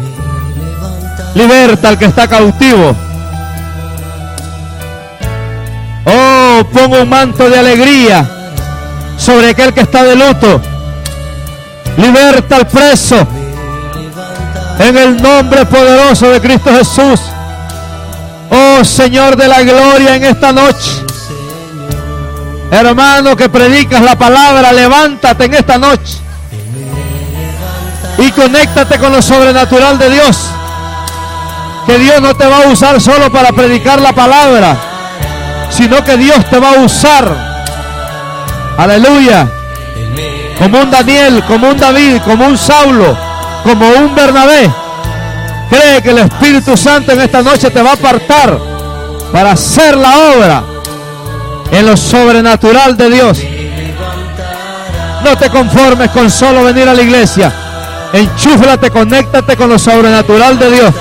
Liberta al que está cautivo. Oh, pongo un manto de alegría sobre aquel que está de luto. Liberta al preso en el nombre poderoso de Cristo Jesús. Oh Señor de la gloria, en esta noche, hermano que predicas la palabra, levántate en esta noche y conéctate con lo sobrenatural de Dios. Que Dios no te va a usar solo para predicar la palabra, sino que Dios te va a usar, aleluya, como un Daniel, como un David, como un Saulo, como un Bernabé. Cree que el Espíritu Santo en esta noche te va a apartar para hacer la obra en lo sobrenatural de Dios. No te conformes con solo venir a la iglesia. Enchúflate, conéctate con lo sobrenatural de Dios.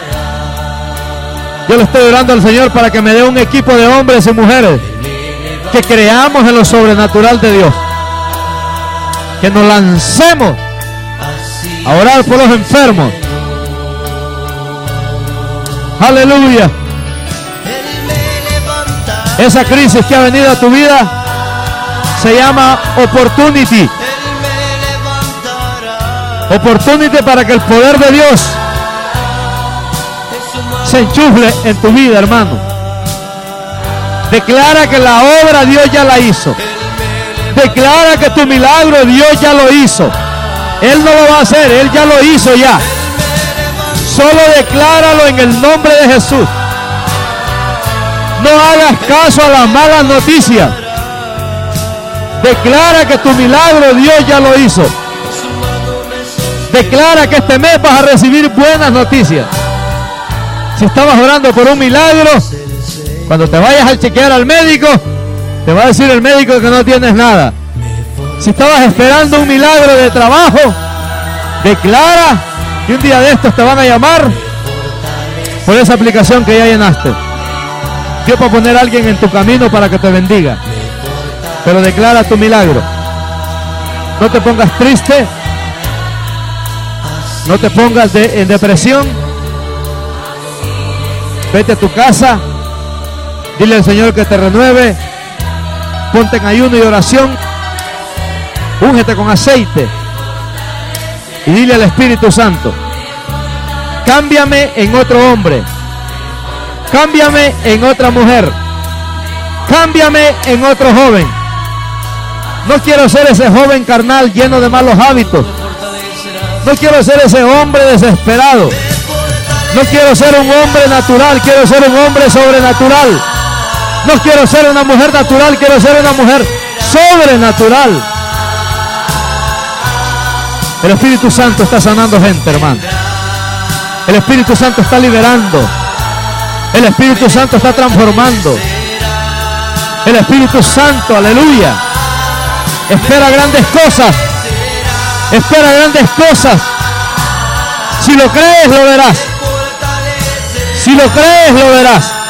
Yo le estoy orando al Señor para que me dé un equipo de hombres y mujeres que creamos en lo sobrenatural de Dios. Que nos lancemos a orar por los enfermos. Aleluya. Esa crisis que ha venido a tu vida se llama opportunity. Opportunity para que el poder de Dios se enchufle en tu vida, hermano. Declara que la obra Dios ya la hizo. Declara que tu milagro Dios ya lo hizo. Él no lo va a hacer, Él ya lo hizo ya. Solo decláralo en el nombre de Jesús. No hagas caso a las malas noticias. Declara que tu milagro Dios ya lo hizo. Declara que este mes vas a recibir buenas noticias. Si estabas orando por un milagro, cuando te vayas a chequear al médico, te va a decir el médico que no tienes nada. Si estabas esperando un milagro de trabajo, declara que un día de estos te van a llamar por esa aplicación que ya llenaste. Dios va a poner a alguien en tu camino para que te bendiga. Pero declara tu milagro. No te pongas triste. No te pongas de, en depresión. Vete a tu casa. Dile al Señor que te renueve. Ponte en ayuno y oración. Úngete con aceite. Y dile al Espíritu Santo: cámbiame en otro hombre. Cámbiame en otra mujer. Cámbiame en otro joven. No quiero ser ese joven carnal lleno de malos hábitos. No quiero ser ese hombre desesperado. No quiero ser un hombre natural. Quiero ser un hombre sobrenatural. No quiero ser una mujer natural. Quiero ser una mujer sobrenatural. El Espíritu Santo está sanando gente, hermano. El Espíritu Santo está liberando. El Espíritu Santo está transformando. El Espíritu Santo, aleluya, espera grandes cosas. Espera grandes cosas. Si lo crees, lo verás. Si lo crees, lo verás.